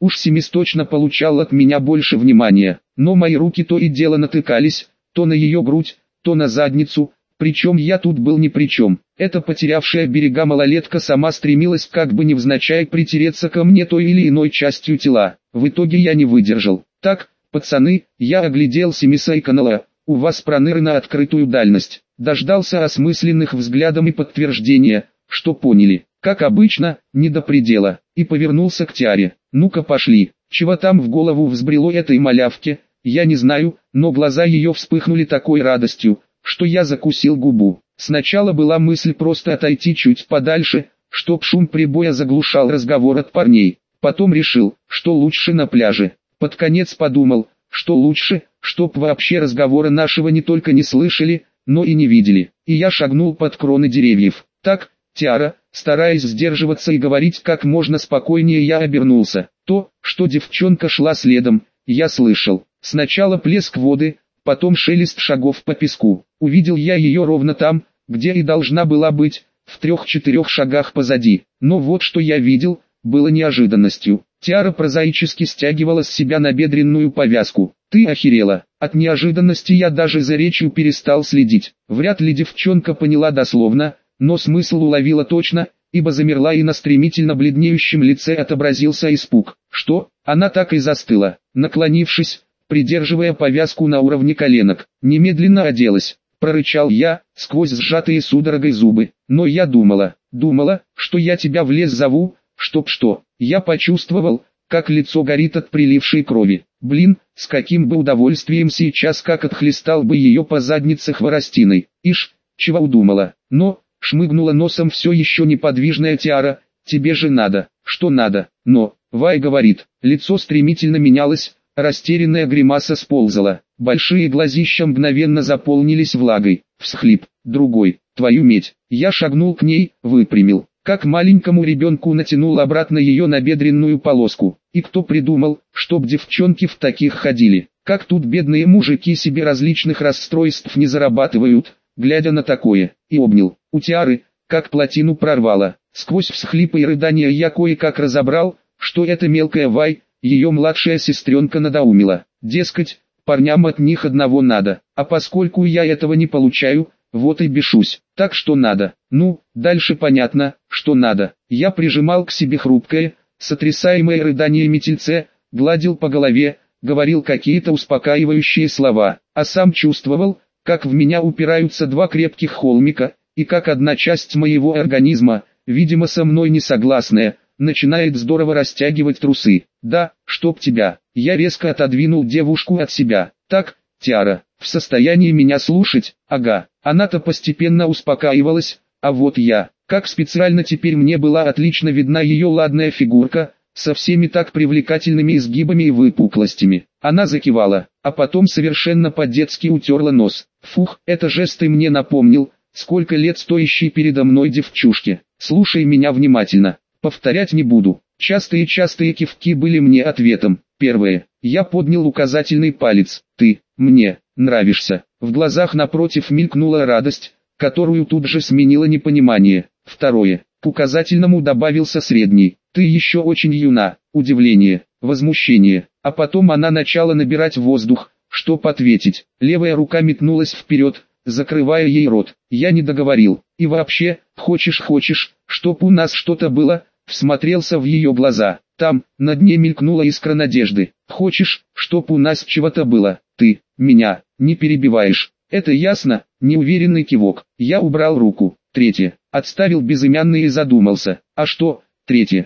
Уж Семис точно получал от меня больше внимания, но мои руки то и дело натыкались, то на ее грудь, то на задницу, причем я тут был ни при чем. Эта потерявшая берега малолетка сама стремилась как бы невзначай притереться ко мне той или иной частью тела. В итоге я не выдержал. Так, пацаны, я оглядел Семиса и Канала, у вас проныры на открытую дальность. Дождался осмысленных взглядом и подтверждения, что поняли, как обычно, не до предела, и повернулся к Тиаре. Ну-ка пошли, чего там в голову взбрело этой малявке, я не знаю, но глаза ее вспыхнули такой радостью, что я закусил губу. Сначала была мысль просто отойти чуть подальше, чтоб шум прибоя заглушал разговор от парней. Потом решил, что лучше на пляже. Под конец подумал, что лучше, чтоб вообще разговора нашего не только не слышали, но и не видели. И я шагнул под кроны деревьев. Так, Тиара, стараясь сдерживаться и говорить как можно спокойнее, я обернулся. То, что девчонка шла следом, я слышал. Сначала плеск воды, потом шелест шагов по песку. Увидел я ее ровно там, где и должна была быть, в 3-4 шагах позади. Но вот что я видел, было неожиданностью. Тиара прозаически стягивала с себя набедренную повязку. Ты охерела. От неожиданности я даже за речью перестал следить. Вряд ли девчонка поняла дословно, но смысл уловила точно, ибо замерла и на стремительно бледнеющем лице отобразился испуг. Что? Она так и застыла, наклонившись, придерживая повязку на уровне коленок. Немедленно оделась, прорычал я, сквозь сжатые судорогой зубы. Но я думала, что я тебя в лес зову, чтоб что. Я почувствовал, как лицо горит от прилившей крови. Блин, с каким бы удовольствием сейчас как отхлестал бы ее по заднице хворостиной. Ишь, чего удумала. Но, шмыгнула носом все еще неподвижная Тиара, тебе же надо. Что надо? Но, Вай говорит, лицо стремительно менялось, растерянная гримаса сползала. Большие глазища мгновенно заполнились влагой. Всхлип, другой, твою медь. Я шагнул к ней, выпрямил. Как маленькому ребенку натянул обратно ее набедренную полоску. И кто придумал, чтоб девчонки в таких ходили? Как тут бедные мужики себе различных расстройств не зарабатывают, глядя на такое, и обнял. У Тиары, как плотину прорвало. Сквозь всхлипы и рыдания я кое-как разобрал, что эта мелкая Вай, ее младшая сестренка, надоумила. Дескать, парням от них одного надо, а поскольку я этого не получаю, вот и бешусь. Так что надо. Ну, дальше понятно, что надо. Я прижимал к себе хрупкое, сотрясаемое рыданиями тельце, гладил по голове, говорил какие-то успокаивающие слова, а сам чувствовал, как в меня упираются два крепких холмика, и как одна часть моего организма, видимо со мной не согласная, начинает здорово растягивать трусы. Да, чтоб тебя. Я резко отодвинул девушку от себя. Так, Тиара, в состоянии меня слушать? Ага. Она-то постепенно успокаивалась, а вот я, как специально теперь мне была отлично видна ее ладная фигурка, со всеми так привлекательными изгибами и выпуклостями. Она закивала, а потом совершенно по-детски утерла нос. Фух, это жест и мне напомнил, сколько лет стоящей передо мной девчушке. Слушай меня внимательно, повторять не буду. Частые кивки были мне ответом. Первое. Я поднял указательный палец. Ты, мне, нравишься. В глазах напротив мелькнула радость, которую тут же сменило непонимание. Второе. К указательному добавился средний. Ты еще очень юна. Удивление, возмущение. А потом она начала набирать воздух, чтоб ответить. Левая рука метнулась вперед, закрывая ей рот. Я не договорил. И вообще, хочешь, чтоб у нас что-то было? Всмотрелся в ее глаза. Там, на дне мелькнула искра надежды. Хочешь, чтоб у нас чего-то было? Ты, меня, не перебиваешь. Это ясно? Неуверенный кивок. Я убрал руку. Третье. Отставил безымянный и задумался. А что? Третье.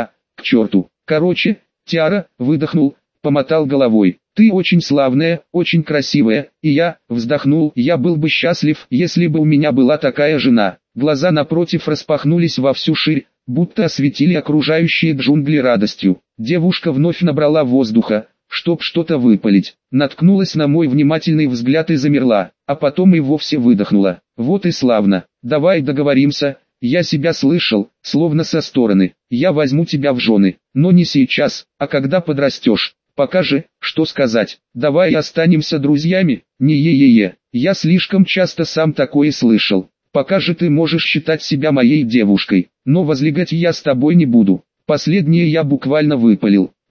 К черту. Короче, Тиара, выдохнул, помотал головой. Ты очень славная, очень красивая, и я, вздохнул, я был бы счастлив, если бы у меня была такая жена. Глаза напротив распахнулись во всю ширь, будто осветили окружающие джунгли радостью. Девушка вновь набрала воздуха, чтоб что-то выпалить, наткнулась на мой внимательный взгляд и замерла, а потом и вовсе выдохнула. Вот и славно, давай договоримся, я себя слышал, словно со стороны, я возьму тебя в жены, но не сейчас, а когда подрастешь. Пока же, что сказать, давай останемся друзьями, не е-е-е, я слишком часто сам такое слышал. Пока же ты можешь считать себя моей девушкой, но возлегать я с тобой не буду. Последнее я буквально выпалил.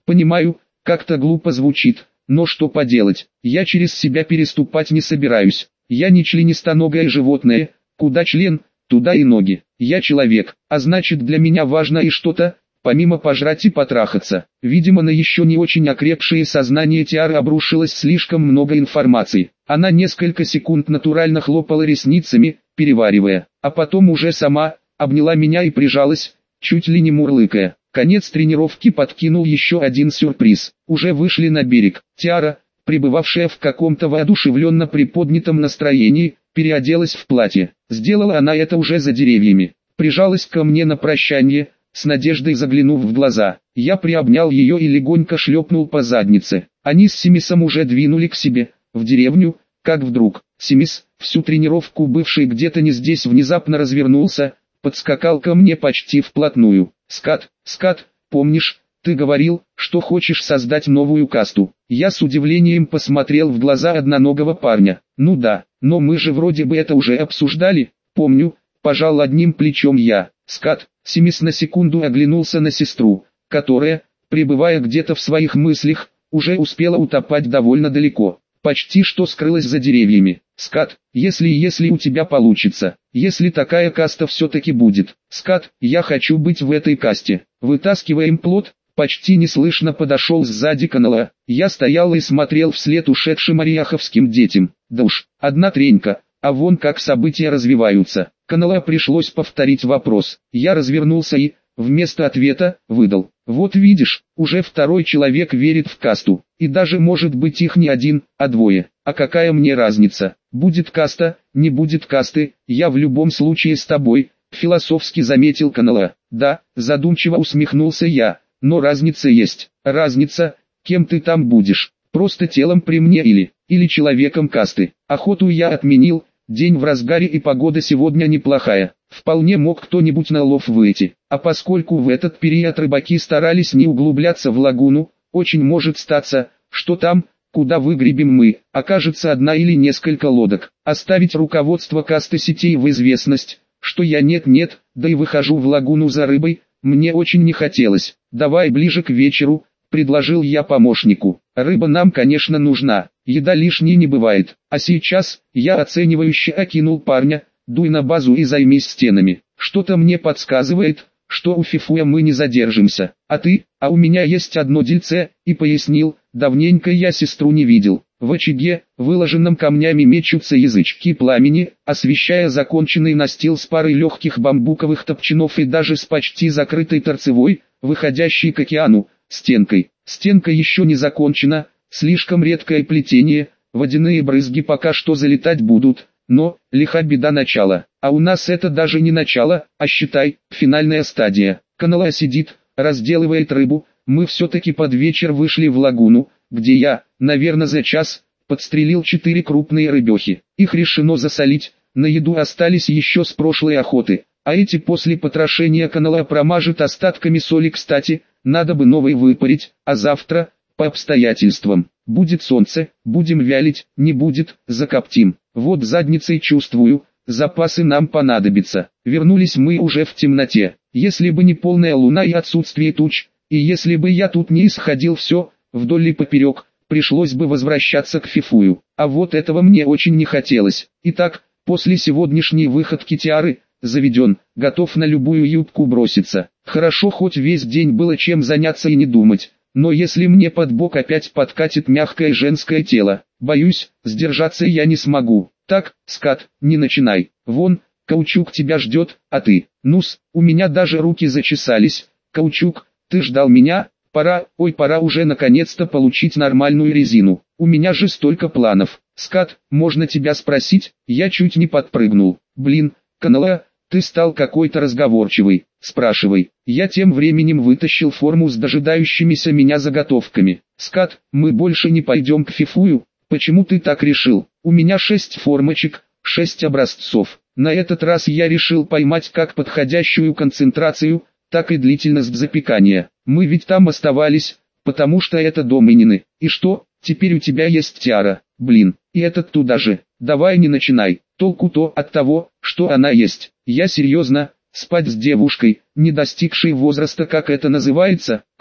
Понимаю, как-то глупо звучит, но что поделать, я через себя переступать не собираюсь. Я не членистоногое животное, куда член, туда и ноги. Я человек, а значит для меня важно и что-то, помимо пожрать и потрахаться. Видимо, на еще не очень окрепшее сознание Тиары обрушилось слишком много информации. Она несколько секунд натурально хлопала ресницами, переваривая, а потом уже сама обняла меня и прижалась, чуть ли не мурлыкая. Конец тренировки подкинул еще один сюрприз. Уже вышли на берег. Тиара, пребывавшая в каком-то воодушевленно приподнятом настроении, переоделась в платье. Сделала она это уже за деревьями. Прижалась ко мне на прощание, с надеждой заглянув в глаза. Я приобнял ее и легонько шлепнул по заднице. Они с Семисом уже двинули к себе, в деревню, как вдруг Семис, всю тренировку бывший где-то не здесь, внезапно развернулся, подскакал ко мне почти вплотную. Скат, помнишь, ты говорил, что хочешь создать новую касту? Я с удивлением посмотрел в глаза одноногого парня. Ну да, но мы же вроде бы это уже обсуждали. Помню, пожал одним плечом я. Скат, Семис на секунду оглянулся на сестру, которая, пребывая где-то в своих мыслях, уже успела утопать довольно далеко. Почти что скрылась за деревьями. Скат, если у тебя получится, если такая каста все-таки будет. Скат, я хочу быть в этой касте. Вытаскиваем плот. Почти неслышно подошел сзади канала. Я стоял и смотрел вслед ушедшим оряховским детям. Да уж, одна тренька, а вон как события развиваются. Канала пришлось повторить вопрос. Я развернулся и, вместо ответа, выдал. Вот видишь, уже второй человек верит в касту. И даже может быть их не один, а двое. А какая мне разница? Будет каста, не будет касты, я в любом случае с тобой, философски заметил Канала. Да, задумчиво усмехнулся я. Но разница есть. Разница, кем ты там будешь. Просто телом при мне или человеком касты. Охоту я отменил, день в разгаре и погода сегодня неплохая. Вполне мог кто-нибудь на лов выйти. А поскольку в этот период рыбаки старались не углубляться в лагуну, очень может статься, что там, куда выгребем мы, окажется одна или несколько лодок. Оставить руководство касты сетей в известность, что я нет, да и выхожу в лагуну за рыбой, мне очень не хотелось. Давай ближе к вечеру, предложил я помощнику. Рыба нам, конечно, нужна, еда лишней не бывает. А сейчас, я оценивающе окинул парня, дуй на базу и займись стенами. Что-то мне подсказывает, что у Фифуя мы не задержимся. А ты? А у меня есть одно дельце, и пояснил, давненько я сестру не видел. В очаге, выложенном камнями, мечутся язычки пламени, освещая законченный настил с парой легких бамбуковых топчанов и даже с почти закрытой торцевой, выходящей к океану, стенкой. Стенка еще не закончена, слишком редкое плетение, водяные брызги пока что залетать будут, но, лиха беда начала. А у нас это даже не начало, а считай, финальная стадия. Канала сидит, разделывает рыбу, мы все-таки под вечер вышли в лагуну, где я, наверное за час, подстрелил 4 крупные рыбехи. Их решено засолить, на еду остались еще с прошлой охоты, а эти после потрошения канала промажет остатками соли. Кстати, надо бы новый выпарить, а завтра, по обстоятельствам, будет солнце, будем вялить, не будет, закоптим. Вот задницей чувствую, запасы нам понадобятся. Вернулись мы уже в темноте, если бы не полная луна и отсутствие туч, и если бы я тут не исходил все, вдоль и поперек, пришлось бы возвращаться к Фифую. А вот этого мне очень не хотелось. Итак, после сегодняшней выходки Тиары, заведен, готов на любую юбку броситься. Хорошо, хоть весь день было чем заняться и не думать. Но если мне под бок опять подкатит мягкое женское тело, боюсь, сдержаться я не смогу. Так, скат, не начинай. Вон, каучук тебя ждет, а ты? Ну-с, у меня даже руки зачесались. Каучук, ты ждал меня? Пора уже наконец-то получить нормальную резину. У меня же столько планов. Скат, можно тебя спросить? Я чуть не подпрыгнул. Блин, Канала, ты стал какой-то разговорчивый. Спрашивай. Я тем временем вытащил форму с дожидающимися меня заготовками. Скат, мы больше не пойдем к Фифую. Почему ты так решил? У меня 6 формочек, 6 образцов. На этот раз я решил поймать как подходящую концентрацию, так и длительность запекания. Мы ведь там оставались, потому что это дом Инины. И что, теперь у тебя есть Тиара? Блин, и этот туда же. Давай не начинай. Толку-то от того, что она есть. Я серьезно, спать с девушкой, не достигшей возраста, как это называется,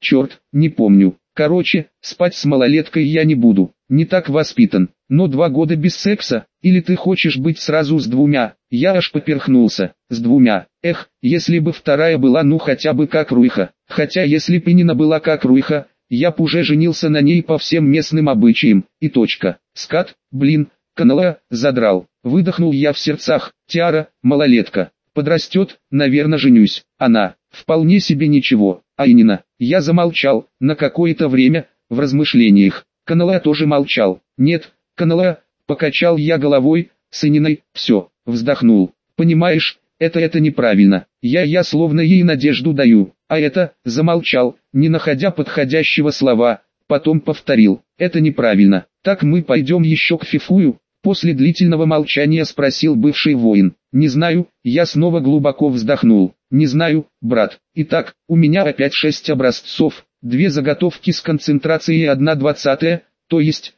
Черт, не помню. Короче, спать с малолеткой я не буду, не так воспитан. Но 2 года без секса, или ты хочешь быть сразу с 2? Я аж поперхнулся. С 2. Эх, если бы вторая была ну хотя бы как Руиха. Хотя если бы Нина была как Руиха, я б уже женился на ней по всем местным обычаям, и точка. Скат, блин, канала, задрал. Выдохнул я в сердцах. Тиара, малолетка. Подрастет, наверное женюсь. Она, вполне себе ничего. А Инина, я замолчал, на какое-то время, в размышлениях. Канала тоже молчал. Нет, Канала, покачал я головой, с Ининой, все, вздохнул. Понимаешь, это неправильно. Я словно ей надежду даю. А это, замолчал, не находя подходящего слова, потом повторил. Это неправильно. Так мы пойдем еще к Фифую? После длительного молчания спросил бывший воин. Не знаю, я снова глубоко вздохнул. Не знаю, брат. Итак, у меня опять 6 образцов, 2 заготовки с концентрацией 1/20, то есть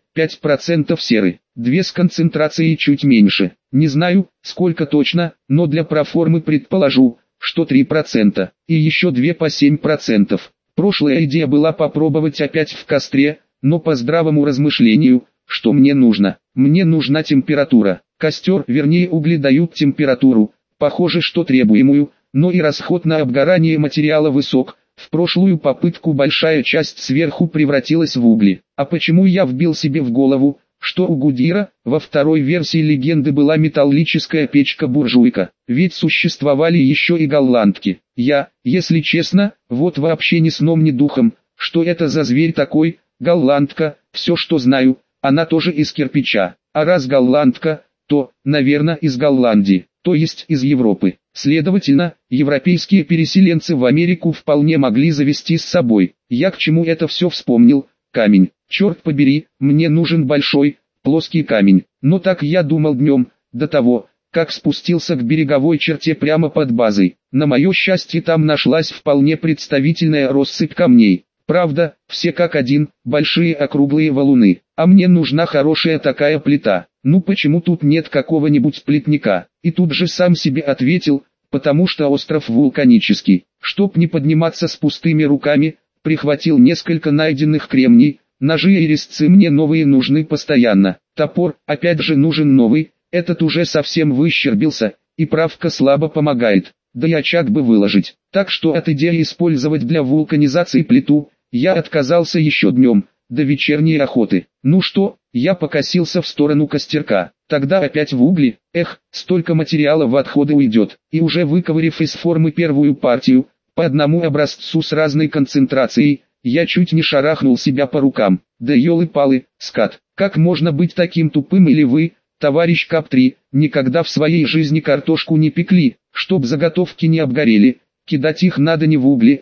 5% серы, 2 с концентрацией чуть меньше. Не знаю, сколько точно, но для проформы предположу, что 3%, и еще 2 по 7%. Прошлая идея была попробовать опять в костре, но по здравому размышлению, что мне нужно? Мне нужна температура. Костер, вернее угли дают температуру, похоже что требуемую, но и расход на обгорание материала высок. В прошлую попытку большая часть сверху превратилась в угли. А почему я вбил себе в голову, что у Гудира, во второй версии легенды была металлическая печка-буржуйка? Ведь существовали еще и голландки. Я, если честно, вот вообще ни сном ни духом, что это за зверь такой, голландка, все что знаю, она тоже из кирпича. А раз голландка, то, наверное, из Голландии, то есть из Европы. Следовательно, европейские переселенцы в Америку вполне могли завести с собой. Я к чему это все вспомнил? Камень. Черт побери, мне нужен большой, плоский камень. Но так я думал днем, до того, как спустился к береговой черте прямо под базой. На мое счастье там нашлась вполне представительная россыпь камней. Правда, все как один, большие округлые валуны. А мне нужна хорошая такая плита. Ну почему тут нет какого-нибудь плитника? И тут же сам себе ответил, потому что остров вулканический. Чтоб не подниматься с пустыми руками, прихватил несколько найденных кремний, ножи и резцы мне новые нужны постоянно. Топор, опять же нужен новый, этот уже совсем выщербился, и правка слабо помогает. Да и очаг бы выложить. Так что от идеи использовать для вулканизации плиту, я отказался еще днем, до вечерней охоты. Ну что, я покосился в сторону костерка. Тогда опять в угли, столько материала в отходы уйдет. И уже выковырив из формы первую партию, по одному образцу с разной концентрацией, я чуть не шарахнул себя по рукам. Да елы-палы, скат, как можно быть таким тупым? Или вы, товарищ КАП-3, никогда в своей жизни картошку не пекли, чтоб заготовки не обгорели? Кидать их надо не в угли,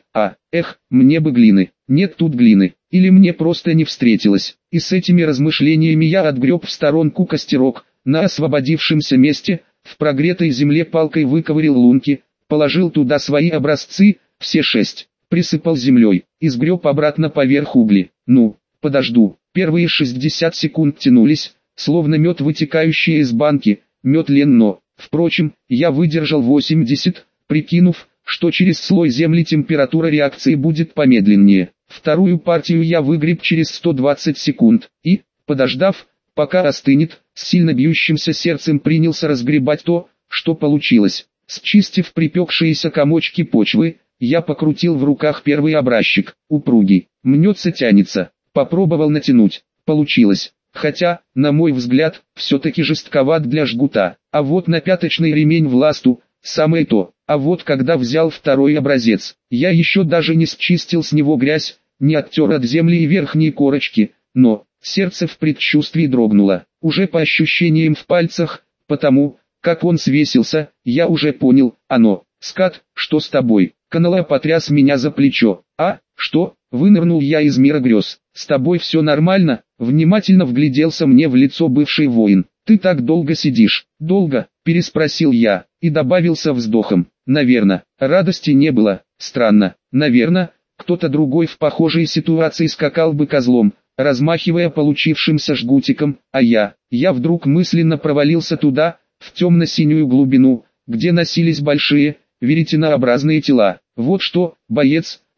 мне бы глины. Нет тут глины, или мне просто не встретилось. И с этими размышлениями я отгреб в сторонку костерок, на освободившемся месте, в прогретой земле палкой выковырил лунки, положил туда свои образцы, все 6, присыпал землей, и сгреб обратно поверх угли. Ну, подожду. Первые 60 секунд тянулись, словно мед, вытекающий из банки, мед ленно. Впрочем, я выдержал 80, прикинув, что через слой земли температура реакции будет помедленнее. Вторую партию я выгреб через 120 секунд, и, подождав, пока остынет, с сильно бьющимся сердцем принялся разгребать то, что получилось. Счистив припекшиеся комочки почвы, я покрутил в руках первый образчик, упругий, мнется, тянется, попробовал натянуть, получилось. Хотя, на мой взгляд, все-таки жестковат для жгута, а вот на пяточный ремень в ласту, самое то. А вот когда взял второй образец, я еще даже не счистил с него грязь, не оттер от земли и верхние корочки, но сердце в предчувствии дрогнуло, уже по ощущениям в пальцах, потому, как он свесился, я уже понял, оно. Скат, что с тобой? Канала потряс меня за плечо. А, что? Вынырнул я из мира грез. С тобой все нормально? Внимательно вгляделся мне в лицо бывший воин. Ты так долго сидишь? Долго? Переспросил я, и добавился вздохом. Наверно, радости не было. Странно. Наверно, кто-то другой в похожей ситуации скакал бы козлом, размахивая получившимся жгутиком, а я вдруг мысленно провалился туда, в темно-синюю глубину, где носились большие, веретенообразные тела. Вот что, боец,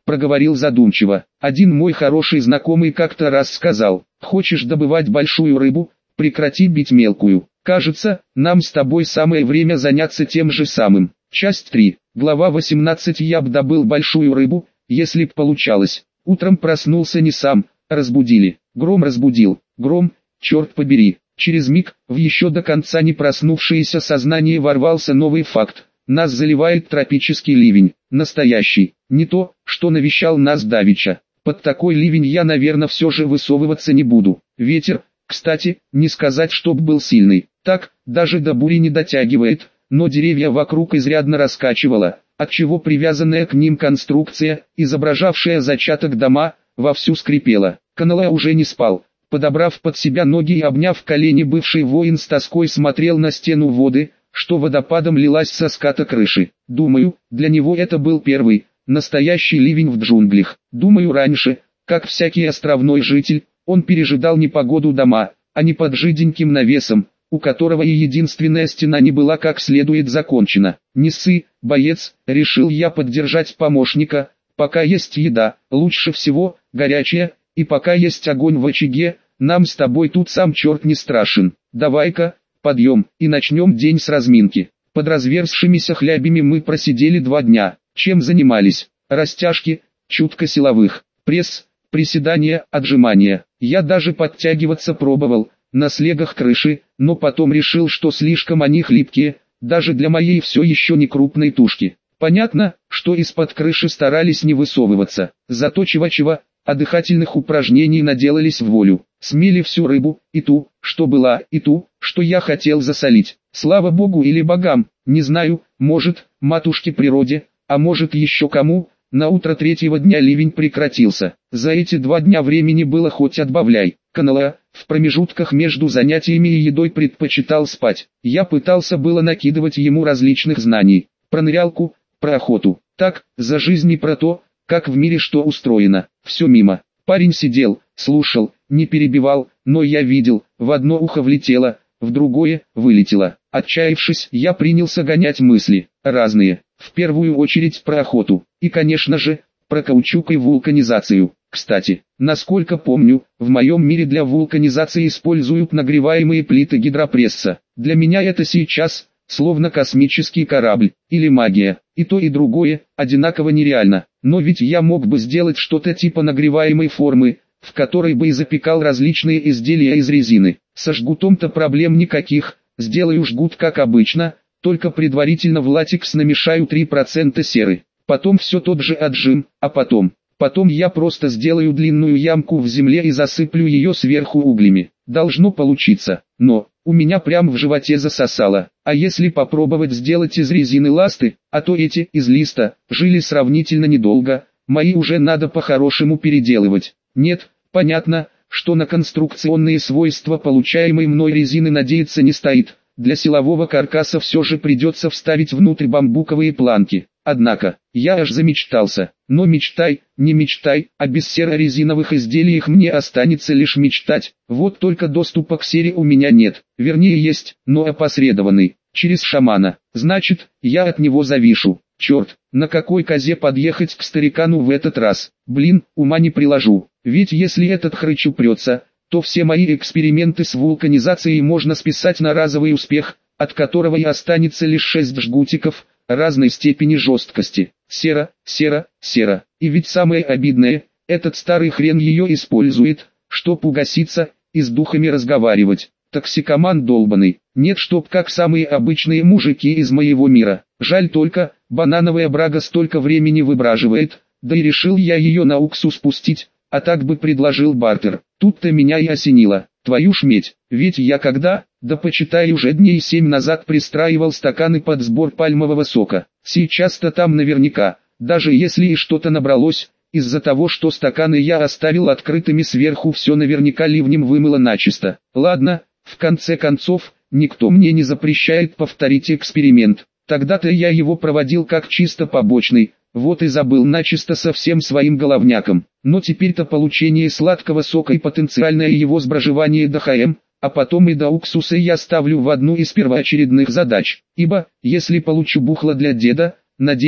проговорил задумчиво. Один мой хороший знакомый как-то раз сказал: «Хочешь добывать большую рыбу, прекрати бить мелкую». Кажется, нам с тобой самое время заняться тем же самым. Часть 3, глава 18. Я б добыл большую рыбу, если б получалось. Утром проснулся не сам, разбудили. Гром разбудил. Гром, черт побери. Через миг, в еще до конца не проснувшееся сознание ворвался новый факт. Нас заливает тропический ливень. Настоящий. Не то, что навещал нас давеча. Под такой ливень я, наверное, все же высовываться не буду. Ветер, кстати, не сказать, чтоб был сильный. Так, даже до бури не дотягивает, но деревья вокруг изрядно раскачивало, отчего привязанная к ним конструкция, изображавшая зачаток дома, вовсю скрипела. Канала уже не спал. Подобрав под себя ноги и обняв колени, бывший воин с тоской смотрел на стену воды, что водопадом лилась со ската крыши. Думаю, для него это был первый, настоящий ливень в джунглях. Думаю, раньше, как всякий островной житель, он пережидал непогоду дома, а не под жиденьким навесом, у которого и единственная стена не была как следует закончена. «Не ссы, боец», — решил я поддержать помощника, «пока есть еда, лучше всего, горячая, и пока есть огонь в очаге, нам с тобой тут сам черт не страшен. Давай-ка, подъем, и начнем день с разминки». Под разверзшимися хлябями мы просидели 2 дня. Чем занимались? Растяжки, чутко силовых, пресс, приседания, отжимания. Я даже подтягиваться пробовал, на слегах крыши, но потом решил, что слишком они хлипкие, даже для моей все еще не крупной тушки. Понятно, что из-под крыши старались не высовываться, зато чего-чего, а дыхательных упражнений наделались в волю. Смели всю рыбу, и ту, что была, и ту, что я хотел засолить. Слава богу или богам, не знаю, может, матушке природе, а может еще кому. На утро 3-го дня ливень прекратился. За эти 2 дня времени было хоть отбавляй. Канала, в промежутках между занятиями и едой предпочитал спать. Я пытался было накидывать ему различных знаний. Про нырялку, про охоту. Так, за жизнь и про то, как в мире что устроено. Все мимо. Парень сидел, слушал, не перебивал, но я видел, в одно ухо влетело, в другое вылетело. Отчаявшись, я принялся гонять мысли, разные. В первую очередь про охоту, и конечно же, про каучук и вулканизацию. Кстати, насколько помню, в моем мире для вулканизации используют нагреваемые плиты гидропресса. Для меня это сейчас, словно космический корабль, или магия. И то и другое, одинаково нереально. Но ведь я мог бы сделать что-то типа нагреваемой формы, в которой бы и запекал различные изделия из резины. Со жгутом-то проблем никаких, сделаю жгут как обычно, только предварительно в латекс намешаю 3% серы. Потом все тот же отжим, а потом я просто сделаю длинную ямку в земле и засыплю ее сверху углями. Должно получиться, но у меня прям в животе засосало. А если попробовать сделать из резины ласты, а то эти из листа жили сравнительно недолго, мои уже надо по-хорошему переделывать. Нет, понятно, что на конструкционные свойства получаемой мной резины надеяться не стоит. Для силового каркаса все же придется вставить внутрь бамбуковые планки. Однако, я аж замечтался. Но мечтай, не мечтай, а без серо-резиновых изделий мне останется лишь мечтать. Вот только доступа к сере у меня нет. Вернее есть, но опосредованный, через шамана. Значит, я от него завишу. Черт, на какой козе подъехать к старикану в этот раз? Блин, ума не приложу. Ведь если этот хрыч упрется, то все мои эксперименты с вулканизацией можно списать на разовый успех, от которого и останется лишь 6 жгутиков, разной степени жесткости. Сера, сера, сера. И ведь самое обидное, этот старый хрен ее использует, чтоб угаситься и с духами разговаривать. Токсикоман долбаный. Нет, чтоб как самые обычные мужики из моего мира. Жаль только, банановая брага столько времени выбраживает, да и решил я ее на уксус пустить, а так бы предложил бартер. Тут-то меня и осенило. Твою ж медь, ведь я когда, да почитай уже дней 7 назад пристраивал стаканы под сбор пальмового сока. Сейчас-то там наверняка, даже если и что-то набралось, из-за того, что стаканы я оставил открытыми сверху, все наверняка ливнем вымыло начисто. Ладно, в конце концов, никто мне не запрещает повторить эксперимент. Тогда-то я его проводил как чисто побочный, вот и забыл начисто со всем своим головняком. Но теперь-то получение сладкого сока и потенциальное его сбраживание до ХМ, а потом и до уксуса я ставлю в одну из первоочередных задач. Ибо, если получу бухло для деда, надеюсь,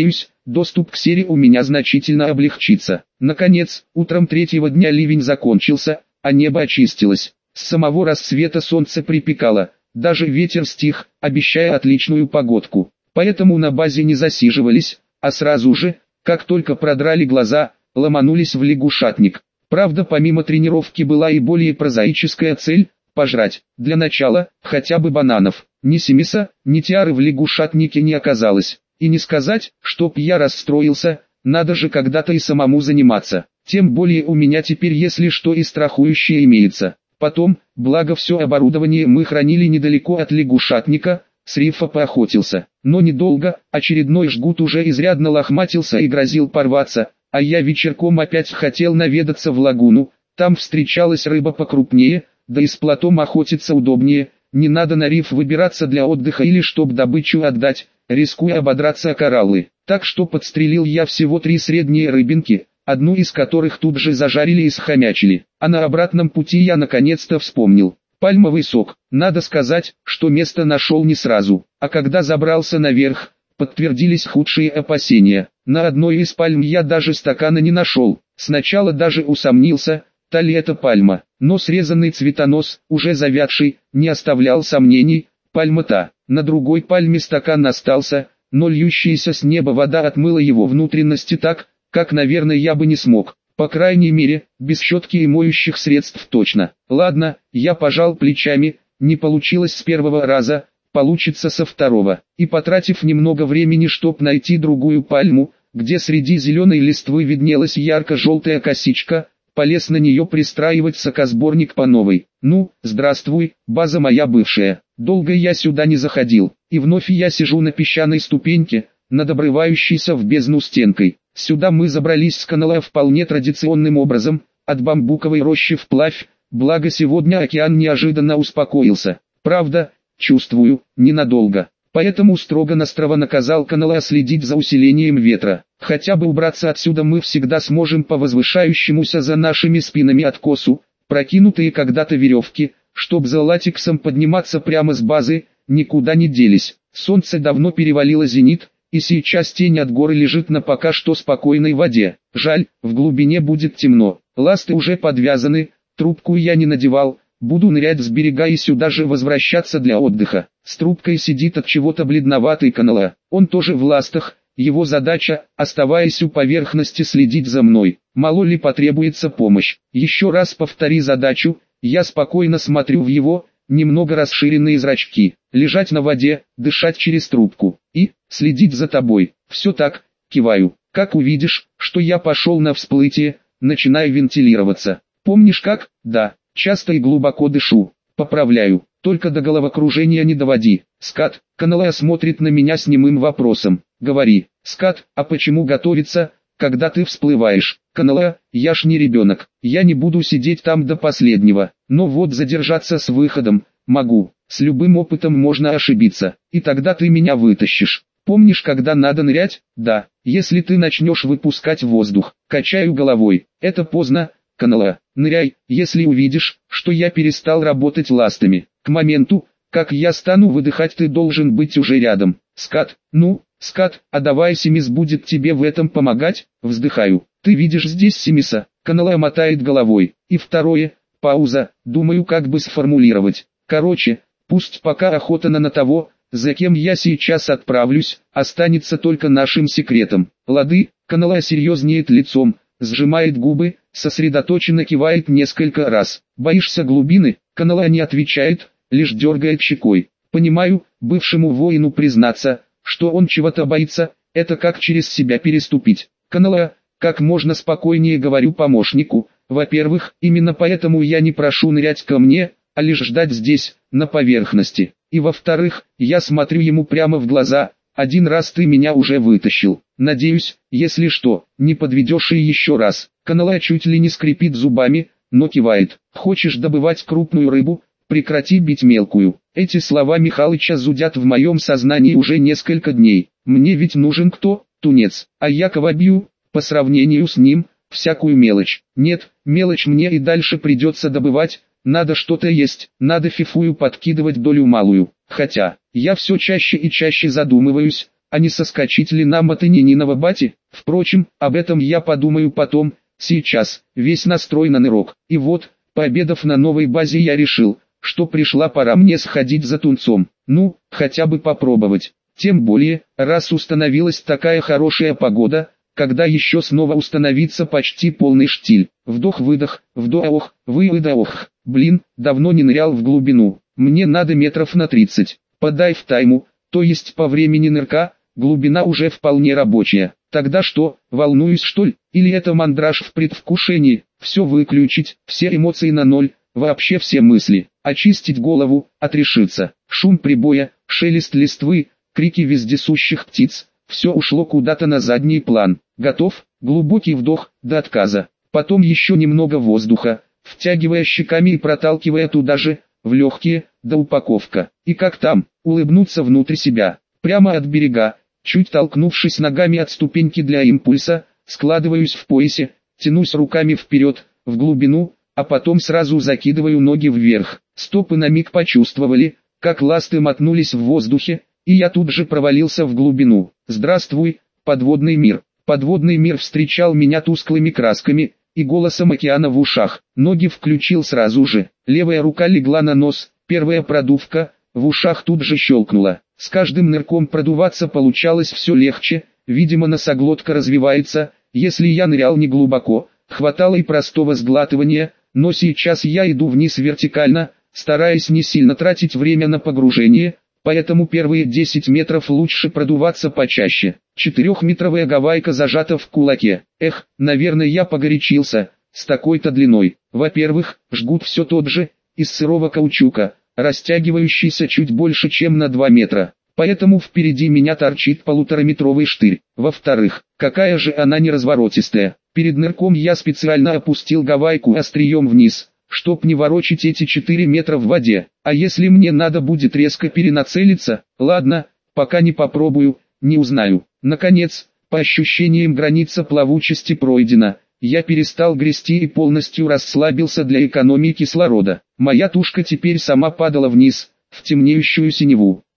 доступ к сере у меня значительно облегчится. Наконец, утром третьего дня ливень закончился, а небо очистилось. С самого рассвета солнце припекало, даже ветер стих, обещая отличную погодку. Поэтому на базе не засиживались, а сразу же, как только продрали глаза, ломанулись в лягушатник. Правда, помимо тренировки была и более прозаическая цель – пожрать. Для начала, хотя бы бананов. Ни Семиса, ни Тиары в лягушатнике не оказалось. И не сказать, чтоб я расстроился, надо же когда-то и самому заниматься. Тем более у меня теперь если что и страхующее имеется. Потом, благо все оборудование мы хранили недалеко от лягушатника, с рифа поохотился. Но недолго, очередной жгут уже изрядно лохматился и грозил порваться, а я вечерком опять хотел наведаться в лагуну, там встречалась рыба покрупнее, да и с плотом охотиться удобнее, не надо на риф выбираться для отдыха или чтоб добычу отдать, рискуя ободраться о кораллы. Так что подстрелил я всего 3 средние рыбинки, одну из которых тут же зажарили и схомячили. А на обратном пути я наконец-то вспомнил. Пальмовый сок. Надо сказать, что место нашел не сразу, а когда забрался наверх, подтвердились худшие опасения. На одной из пальм я даже стакана не нашел. Сначала даже усомнился, та ли это пальма, но срезанный цветонос, уже завядший, не оставлял сомнений, пальма та. На другой пальме стакан остался, но льющаяся с неба вода отмыла его внутренности так, как, наверное, я бы не смог. По крайней мере, без щетки и моющих средств точно. Ладно, я пожал плечами, не получилось с первого раза, получится со второго. И потратив немного времени, чтоб найти другую пальму, где среди зеленой листвы виднелась ярко-желтая косичка, полез на нее пристраивать сокосборник по новой. Ну, здравствуй, база моя бывшая. Долго я сюда не заходил, и вновь я сижу на песчаной ступеньке, над обрывающейся в бездну стенкой. Сюда мы забрались с канала вполне традиционным образом, от бамбуковой рощи вплавь, благо сегодня океан неожиданно успокоился. Правда, чувствую, ненадолго. Поэтому строго-настрого наказал канала следить за усилением ветра. Хотя бы убраться отсюда мы всегда сможем по возвышающемуся за нашими спинами откосу, прокинутые когда-то веревки, чтоб за латексом подниматься прямо с базы, никуда не делись. Солнце давно перевалило зенит, и сейчас тень от горы лежит на пока что спокойной воде. Жаль, в глубине будет темно. Ласты уже подвязаны, трубку я не надевал, буду нырять с берега и сюда же возвращаться для отдыха. С трубкой сидит от чего-то бледноватый канала. Он тоже в ластах, его задача, оставаясь у поверхности, следить за мной. Мало ли потребуется помощь. Еще раз повтори задачу, я спокойно смотрю в его немного расширенные зрачки, лежать на воде, дышать через трубку и следить за тобой. Все так, киваю. Как увидишь, что я пошел на всплытие, начинаю вентилироваться. Помнишь как? Да, часто и глубоко дышу. Поправляю, только до головокружения не доводи. Скат, канала смотрит на меня с немым вопросом. Говори, Скат, а почему готовиться, когда ты всплываешь? Канала, я ж не ребенок, я не буду сидеть там до последнего, но вот задержаться с выходом, могу, с любым опытом можно ошибиться, и тогда ты меня вытащишь. Помнишь, когда надо нырять? Да, если ты начнешь выпускать воздух. Качаю головой, это поздно, канала, ныряй, если увидишь, что я перестал работать ластами. К моменту, как я стану выдыхать, ты должен быть уже рядом. Скат, ну, Скат, а давай Семис будет тебе в этом помогать? Вздыхаю. Ты видишь здесь Семиса? Канала мотает головой. И второе, пауза, думаю, как бы сформулировать. Короче, пусть пока охота на того, за кем я сейчас отправлюсь, останется только нашим секретом. Лады, канала серьезнеет лицом, сжимает губы, сосредоточенно кивает несколько раз. Боишься глубины? Канала не отвечает, лишь дергает щекой. Понимаю, бывшему воину признаться, что он чего-то боится, это как через себя переступить. Канала, как можно спокойнее говорю помощнику, во-первых, именно поэтому я не прошу нырять ко мне, а лишь ждать здесь, на поверхности. И во-вторых, я смотрю ему прямо в глаза, один раз ты меня уже вытащил. Надеюсь, если что, не подведешь и еще раз. Канала чуть ли не скрипит зубами, но кивает. Хочешь добывать крупную рыбу? Прекрати бить мелкую. Эти слова Михалыча зудят в моем сознании уже несколько дней. Мне ведь нужен кто? Тунец. А я кого бью? По сравнению с ним, всякую мелочь. Нет, мелочь мне и дальше придется добывать. Надо что-то есть, надо фифую подкидывать долю малую. Хотя, я все чаще и чаще задумываюсь, а не соскочить ли нам от Нининого бати? Впрочем, об этом я подумаю потом, сейчас, весь настрой на нырок. И вот, пообедав на новой базе, я решил, что пришла пора мне сходить за тунцом. Ну, хотя бы попробовать. Тем более, раз установилась такая хорошая погода, когда еще снова установится почти полный штиль. Вдох-выдох, вдох-ох, выдох. Блин, давно не нырял в глубину. Мне надо метров на 30. По дайв-тайму, то есть по времени нырка, глубина уже вполне рабочая. Тогда что, волнуюсь что ли? Или это мандраж в предвкушении? Все выключить, все эмоции на ноль, вообще все мысли. Очистить голову, отрешиться. Шум прибоя, шелест листвы, крики вездесущих птиц. Все ушло куда-то на задний план. Готов? Глубокий вдох, до отказа. Потом еще немного воздуха, втягивая щеками и проталкивая туда же, в легкие, до упаковка. И как там, улыбнуться внутрь себя. Прямо от берега, чуть толкнувшись ногами от ступеньки для импульса, складываюсь в поясе, тянусь руками вперед, в глубину, а потом сразу закидываю ноги вверх. Стопы на миг почувствовали, как ласты мотнулись в воздухе, и я тут же провалился в глубину. Здравствуй, подводный мир. Подводный мир встречал меня тусклыми красками и голосом океана в ушах. Ноги включил сразу же. Левая рука легла на нос, первая продувка, в ушах тут же щелкнула. С каждым нырком продуваться получалось все легче, видимо носоглотка развивается. Если я нырял не глубоко, хватало и простого сглатывания, но сейчас я иду вниз вертикально, стараясь не сильно тратить время на погружение, поэтому первые 10 метров лучше продуваться почаще. 4-метровая гавайка зажата в кулаке. Эх, наверное я погорячился, с такой-то длиной. Во-первых, жгут все тот же, из сырого каучука, растягивающийся чуть больше чем на 2 метра. Поэтому впереди меня торчит 1,5-метровый штырь. Во-вторых, какая же она неразворотистая. Перед нырком я специально опустил гавайку острием вниз, чтоб не ворочить эти 4 метра в воде. А если мне надо будет резко перенацелиться, ладно, пока не попробую, не узнаю. Наконец, по ощущениям граница плавучести пройдена. Я перестал грести и полностью расслабился для экономии кислорода. Моя тушка теперь сама падала вниз, в темнеющую синеву.